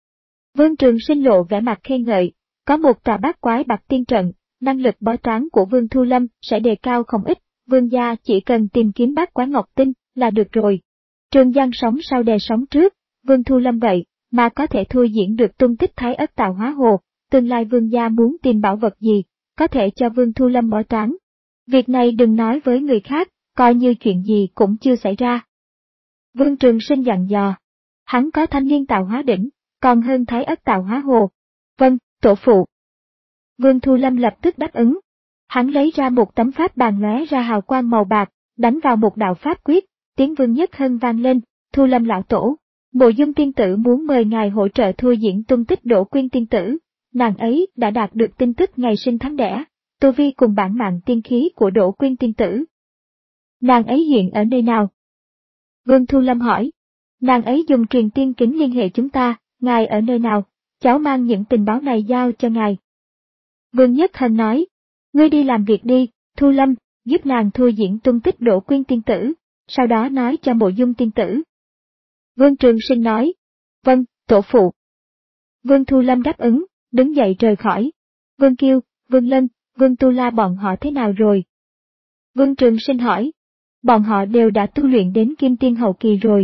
Vương Trường Sinh lộ vẻ mặt khen ngợi, có một tòa bát quái bạc tiên trận, năng lực bói toán của Vương Thu Lâm sẽ đề cao không ít, Vương gia chỉ cần tìm kiếm bát quái ngọc tinh là được rồi. Trường Giang sóng sau đè sóng trước, Vương Thu Lâm vậy, mà có thể thui diễn được tung tích Thái Ất Tạo Hóa Hồ, tương lai Vương gia muốn tìm bảo vật gì, có thể cho Vương Thu Lâm bói toán. Việc này đừng nói với người khác, coi như chuyện gì cũng chưa xảy ra. Vương Trường Sinh dặn dò, hắn có Thanh Niên Tạo Hóa đỉnh, còn hơn Thái Ất Tạo Hóa Hồ. Vâng, tổ phụ. Vương Thu Lâm lập tức đáp ứng. Hắn lấy ra một tấm pháp bàn lóe ra hào quang màu bạc, đánh vào một đạo pháp quyết, tiếng Vương Nhất Hân vang lên, Thu Lâm lão tổ. Mộ Dung tiên tử muốn mời ngài hỗ trợ thui diễn tung tích Đỗ Quyên tiên tử, nàng ấy đã đạt được tin tức ngày sinh tháng đẻ, tu vi cùng bản mạng tiên khí của Đỗ Quyên tiên tử. Nàng ấy hiện ở nơi nào? Vương Thu Lâm hỏi. Nàng ấy dùng truyền tiên kính liên hệ chúng ta, ngài ở nơi nào? Cháu mang những tình báo này giao cho ngài. Vương Nhất Hân nói, ngươi đi làm việc đi, Thu Lâm, giúp nàng thui diễn tung tích Đỗ Quyên tiên tử, sau đó nói cho Mộ Dung tiên tử. Vương Trường Sinh nói, vâng, tổ phụ. Vương Thu Lâm đáp ứng, đứng dậy rời khỏi. Vương Kiêu, Vương Lân, Vương Tu La bọn họ thế nào rồi? Vương Trường Sinh hỏi, bọn họ đều đã tu luyện đến Kim Tiên hậu kỳ rồi.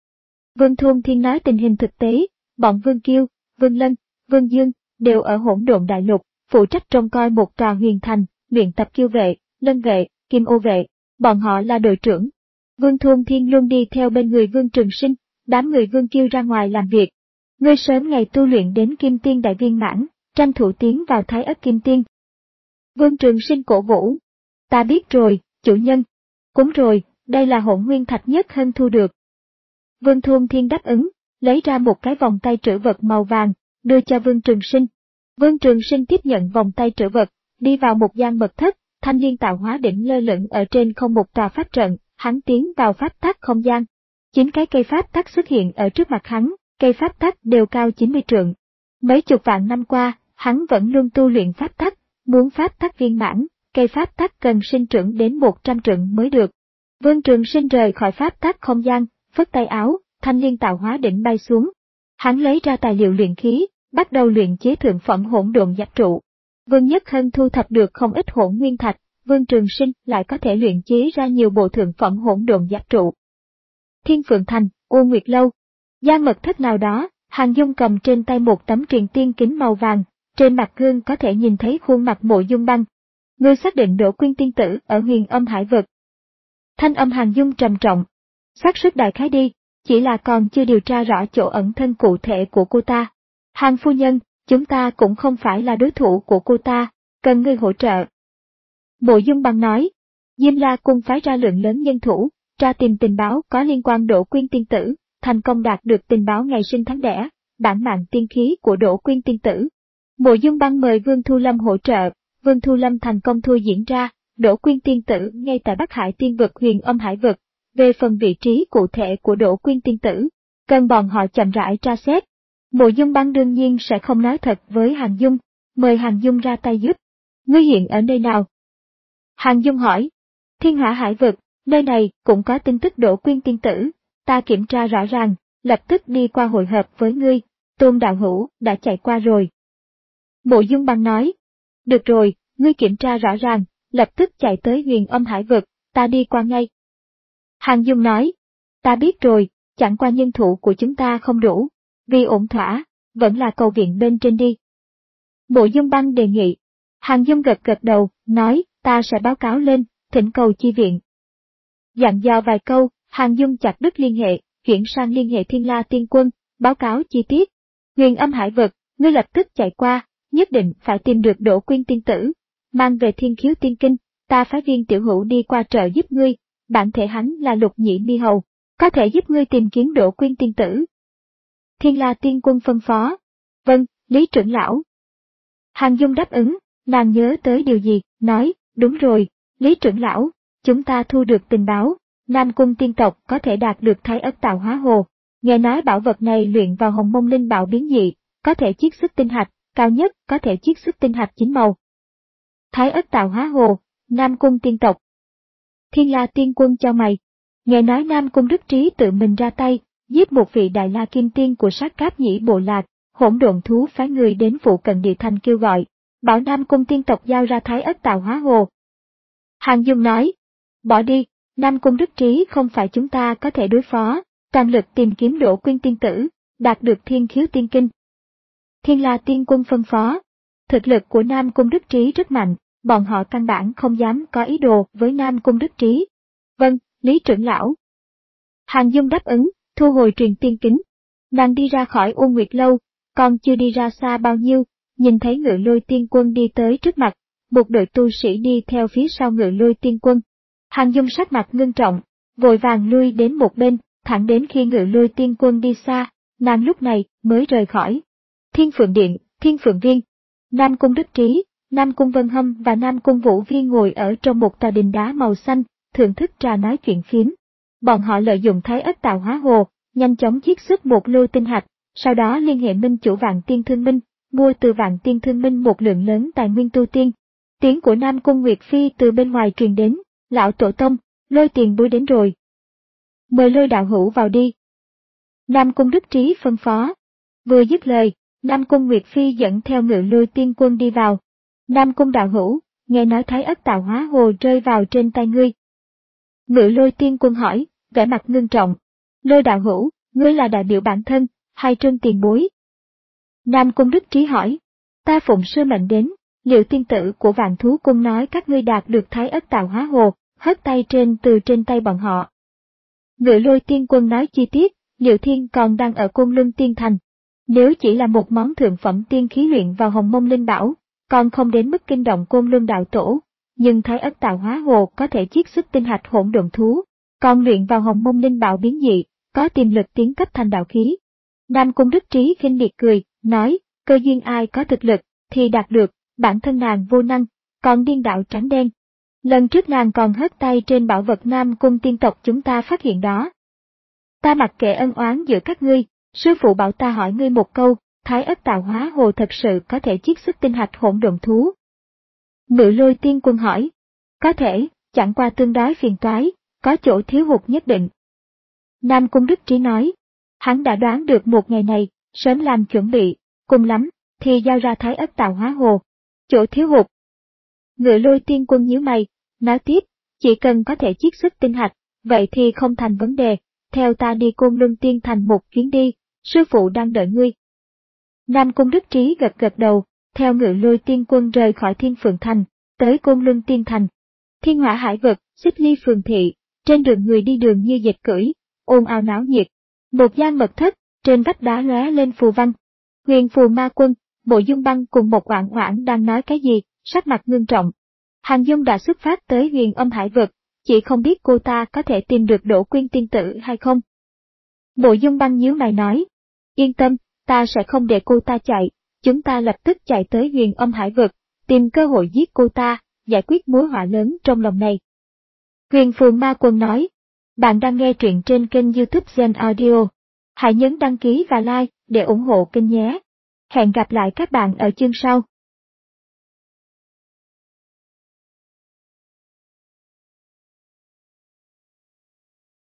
Vương Thuôn Thiên nói tình hình thực tế, bọn Vương Kiêu, Vương Lân, Vương Dương, đều ở Hỗn Độn Đại Lục, phụ trách trông coi một tòa huyền thành, luyện tập Kiêu vệ, Lân vệ, Kim Ô vệ, bọn họ là đội trưởng. Vương Thuôn Thiên luôn đi theo bên người Vương Trường Sinh, đám người Vương Kiêu ra ngoài làm việc. Ngươi sớm ngày tu luyện đến Kim Tiên đại viên mãn, tranh thủ tiến vào Thái Ất Kim Tiên. Vương Trường Sinh cổ vũ. Ta biết rồi, chủ nhân. Cũng rồi, đây là hỗn nguyên thạch nhất Hân thu được. Vương Thôn Thiên đáp ứng, lấy ra một cái vòng tay trữ vật màu vàng, đưa cho Vương Trường Sinh. Vương Trường Sinh tiếp nhận vòng tay trữ vật, đi vào một gian mật thất, thanh liên tạo hóa đỉnh lơ lửng ở trên không một tòa pháp trận, hắn tiến vào pháp tắc không gian. Chín cái cây pháp tắc xuất hiện ở trước mặt hắn, cây pháp tắc đều cao chín mươi trượng. Mấy chục vạn năm qua, hắn vẫn luôn tu luyện pháp tắc, muốn pháp tắc viên mãn, cây pháp tắc cần sinh trưởng đến một trăm trượng mới được. Vương Trường Sinh rời khỏi pháp tắc không gian, phất tay áo, thanh liên tạo hóa đỉnh bay xuống. Hắn lấy ra tài liệu luyện khí, bắt đầu luyện chế thượng phẩm hỗn độn giáp trụ. Vương Nhất Hân thu thập được không ít hỗn nguyên thạch, Vương Trường Sinh lại có thể luyện chế ra nhiều bộ thượng phẩm hỗn độn giáp trụ. Thiên Phượng Thành, U Nguyệt Lâu, gian mật thất nào đó, Hàng Dung cầm trên tay một tấm truyền tiên kính màu vàng, trên mặt gương có thể nhìn thấy khuôn mặt Mộ Dung Băng. Ngươi xác định Đỗ Quyên tiên tử ở Huyền Âm Hải vực. Thanh âm Hàng Dung trầm trọng. Xác suất đại khái đi, chỉ là còn chưa điều tra rõ chỗ ẩn thân cụ thể của cô ta. Hàng phu nhân, chúng ta cũng không phải là đối thủ của cô ta, cần ngươi hỗ trợ. Mộ Dung Băng nói, Diêm La cung phái ra lượng lớn nhân thủ, tra tìm tình báo có liên quan Đỗ Quyên tiên tử, thành công đạt được tình báo ngày sinh tháng đẻ, bản mạng tiên khí của Đỗ Quyên tiên tử. Mộ Dung Băng mời Vương Thu Lâm hỗ trợ, Vương Thu Lâm thành công thua diễn ra, Đỗ Quyên tiên tử ngay tại Bắc Hải tiên vực Huyền Âm Hải vực. Về phần vị trí cụ thể của Đỗ Quyên tiên tử, cần bọn họ chậm rãi tra xét. Mộ Dung Băng đương nhiên sẽ không nói thật với Hàng Dung, mời Hàng Dung ra tay giúp. Ngươi hiện ở nơi nào? Hàng Dung hỏi. Thiên Hỏa Hải vực, nơi này cũng có tin tức Đỗ Quyên tiên tử, ta kiểm tra rõ ràng, lập tức đi qua hội hợp với ngươi, Tôn đạo hữu đã chạy qua rồi. Mộ Dung Băng nói. Được rồi, ngươi kiểm tra rõ ràng, lập tức chạy tới Huyền Âm Hải vực, ta đi qua ngay. Hàng Dung nói, ta biết rồi, chẳng qua nhân thủ của chúng ta không đủ, vì ổn thỏa, vẫn là cầu viện bên trên đi. Mộ Dung Băng đề nghị. Hàng Dung gật gật đầu, nói, ta sẽ báo cáo lên, thỉnh cầu chi viện. Dặn dò vài câu, Hàng Dung chặt đứt liên hệ, chuyển sang liên hệ Thiên La Tiên Quân, báo cáo chi tiết. Huyền Âm Hải vực, ngươi lập tức chạy qua, nhất định phải tìm được Đỗ Quyên tiên tử, mang về Thiên Khiếu Tiên Kinh, ta phái viên tiểu hữu đi qua trợ giúp ngươi. Bản thể hắn là Lục Nhĩ Mi Hầu, có thể giúp ngươi tìm kiếm Đỗ Quyên tiên tử. Thiên La Tiên Quân phân phó. Vâng, Lý trưởng lão. Hàng Dung đáp ứng, nàng nhớ tới điều gì, nói, đúng rồi, Lý trưởng lão, chúng ta thu được tình báo, Nam Cung tiên tộc có thể đạt được Thái Ất Tạo Hóa Hồ. Nghe nói bảo vật này luyện vào Hồng Mông Linh Bảo biến dị, có thể chiết xuất tinh hạch, cao nhất có thể chiết xuất tinh hạch chín màu. Thái Ất Tạo Hóa Hồ, Nam Cung tiên tộc. Thiên La Tiên Quân cho mày. Nghe nói Nam Cung Đức Trí tự mình ra tay, giết một vị Đại La Kim Tiên của sát cáp nhĩ bộ lạc, hỗn độn thú phái người đến phụ cận địa thành kêu gọi, bảo Nam Cung tiên tộc giao ra Thái Ất Tạo Hóa Hồ. Hàng Dung nói, bỏ đi, Nam Cung Đức Trí không phải chúng ta có thể đối phó, toàn lực tìm kiếm Đỗ Quyên tiên tử, đạt được Thiên Khiếu Tiên Kinh. Thiên La Tiên Quân phân phó, thực lực của Nam Cung Đức Trí rất mạnh. Bọn họ căn bản không dám có ý đồ với Nam Cung Đức Trí. Vâng, Lý trưởng lão. Hàng Dung đáp ứng, thu hồi truyền tiên kính. Nàng đi ra khỏi U Nguyệt Lâu, còn chưa đi ra xa bao nhiêu, nhìn thấy Ngự Lôi Tiên Quân đi tới trước mặt, một đội tu sĩ đi theo phía sau Ngự Lôi Tiên Quân. Hàng Dung sắc mặt ngưng trọng, vội vàng lui đến một bên, thẳng đến khi Ngự Lôi Tiên Quân đi xa, nàng lúc này mới rời khỏi. Thiên Phượng Điện, Thiên Phượng Viên, Nam Cung Đức Trí, Nam Cung Vân Hâm và Nam Cung Vũ Viên ngồi ở trong một tòa đình đá màu xanh, thưởng thức trà nói chuyện phiếm. Bọn họ lợi dụng Thái Ất Tạo Hóa Hồ, nhanh chóng chiết xuất một lô tinh hạch, sau đó liên hệ minh chủ Vạn Tiên Thương Minh, mua từ Vạn Tiên Thương Minh một lượng lớn tài nguyên tu tiên. Tiếng của Nam Cung Nguyệt Phi từ bên ngoài truyền đến, lão tổ tông, Lôi tiền bối đến rồi. Mời Lôi đạo hữu vào đi. Nam Cung Đức Trí phân phó. Vừa dứt lời, Nam Cung Nguyệt Phi dẫn theo Ngự Lôi Tiên Quân đi vào. Nam Cung đạo hữu, nghe nói Thái Ất Tạo Hóa Hồ rơi vào trên tay ngươi. Ngự Lôi Tiên Quân hỏi, vẻ mặt ngưng trọng. Lôi đạo hữu, ngươi là đại biểu bản thân, hay Trân tiền bối? Nam Cung Đức Trí hỏi, ta phụng sư mệnh đến, Liệu tiên tử của Vạn Thú Cung nói các ngươi đạt được Thái Ất Tạo Hóa Hồ, hất tay trên từ trên tay bọn họ. Ngự Lôi Tiên Quân nói chi tiết, Liệu Thiên còn đang ở Côn Luân Tiên Thành. Nếu chỉ là một món thượng phẩm tiên khí luyện vào Hồng Mông Linh Bảo, còn không đến mức kinh động Côn Luân đạo tổ, nhưng Thái Ất Tạo Hóa Hồ có thể chiết xuất tinh hạch hỗn độn thú, còn luyện vào Hồng Mông Linh Bảo biến dị, có tiềm lực tiến cấp thành đạo khí. Nam Cung Đức Trí khinh miệt cười, nói, cơ duyên ai có thực lực, thì đạt được, bản thân nàng vô năng, còn điên đạo trắng đen. Lần trước nàng còn hất tay trên bảo vật Nam Cung tiên tộc chúng ta phát hiện đó. Ta mặc kệ ân oán giữa các ngươi, sư phụ bảo ta hỏi ngươi một câu, Thái Ất Tạo Hóa Hồ thật sự có thể chiết xuất tinh hạch hỗn độn thú. Ngự Lôi Tiên Quân hỏi, có thể, chẳng qua tương đối phiền toái, có chỗ thiếu hụt nhất định. Nam Cung Đức Trí nói, hắn đã đoán được một ngày này, sớm làm chuẩn bị, cùng lắm, thì giao ra Thái Ất Tạo Hóa Hồ. Chỗ thiếu hụt. Ngự Lôi Tiên Quân nhíu mày, nói tiếp, chỉ cần có thể chiết xuất tinh hạch, vậy thì không thành vấn đề, theo ta đi Côn Luân Tiên Thành một chuyến đi, sư phụ đang đợi ngươi. Nam Cung Đức Trí gật gật đầu, theo Ngự Lôi Tiên Quân rời khỏi Thiên Phượng Thành, tới Côn Luân Tiên Thành. Thiên Hỏa Hải Vực, Xích Ly Phường Thị, trên đường người đi đường như dịch cưỡi, ồn ào náo nhiệt. Một gian mật thất, trên vách đá lóe lên phù văn. Huyền Phù Ma Quân, Mộ Dung Băng cùng một Oản Oản đang nói cái gì, sắc mặt ngưng trọng. Hàng Dung đã xuất phát tới Huyền Âm Hải Vực, chỉ không biết cô ta có thể tìm được Đỗ Quyên tiên tử hay không. Mộ Dung Băng nhíu mày nói, yên tâm, ta sẽ không để cô ta chạy, chúng ta lập tức chạy tới Huyền Âm Hải Vực, tìm cơ hội giết cô ta, giải quyết mối họa lớn trong lòng này. Huyền Phù Ma Quân nói, bạn đang nghe truyện trên kênh YouTube Gen Audio. Hãy nhấn đăng ký và like để ủng hộ kênh nhé. Hẹn gặp lại các bạn ở chương sau.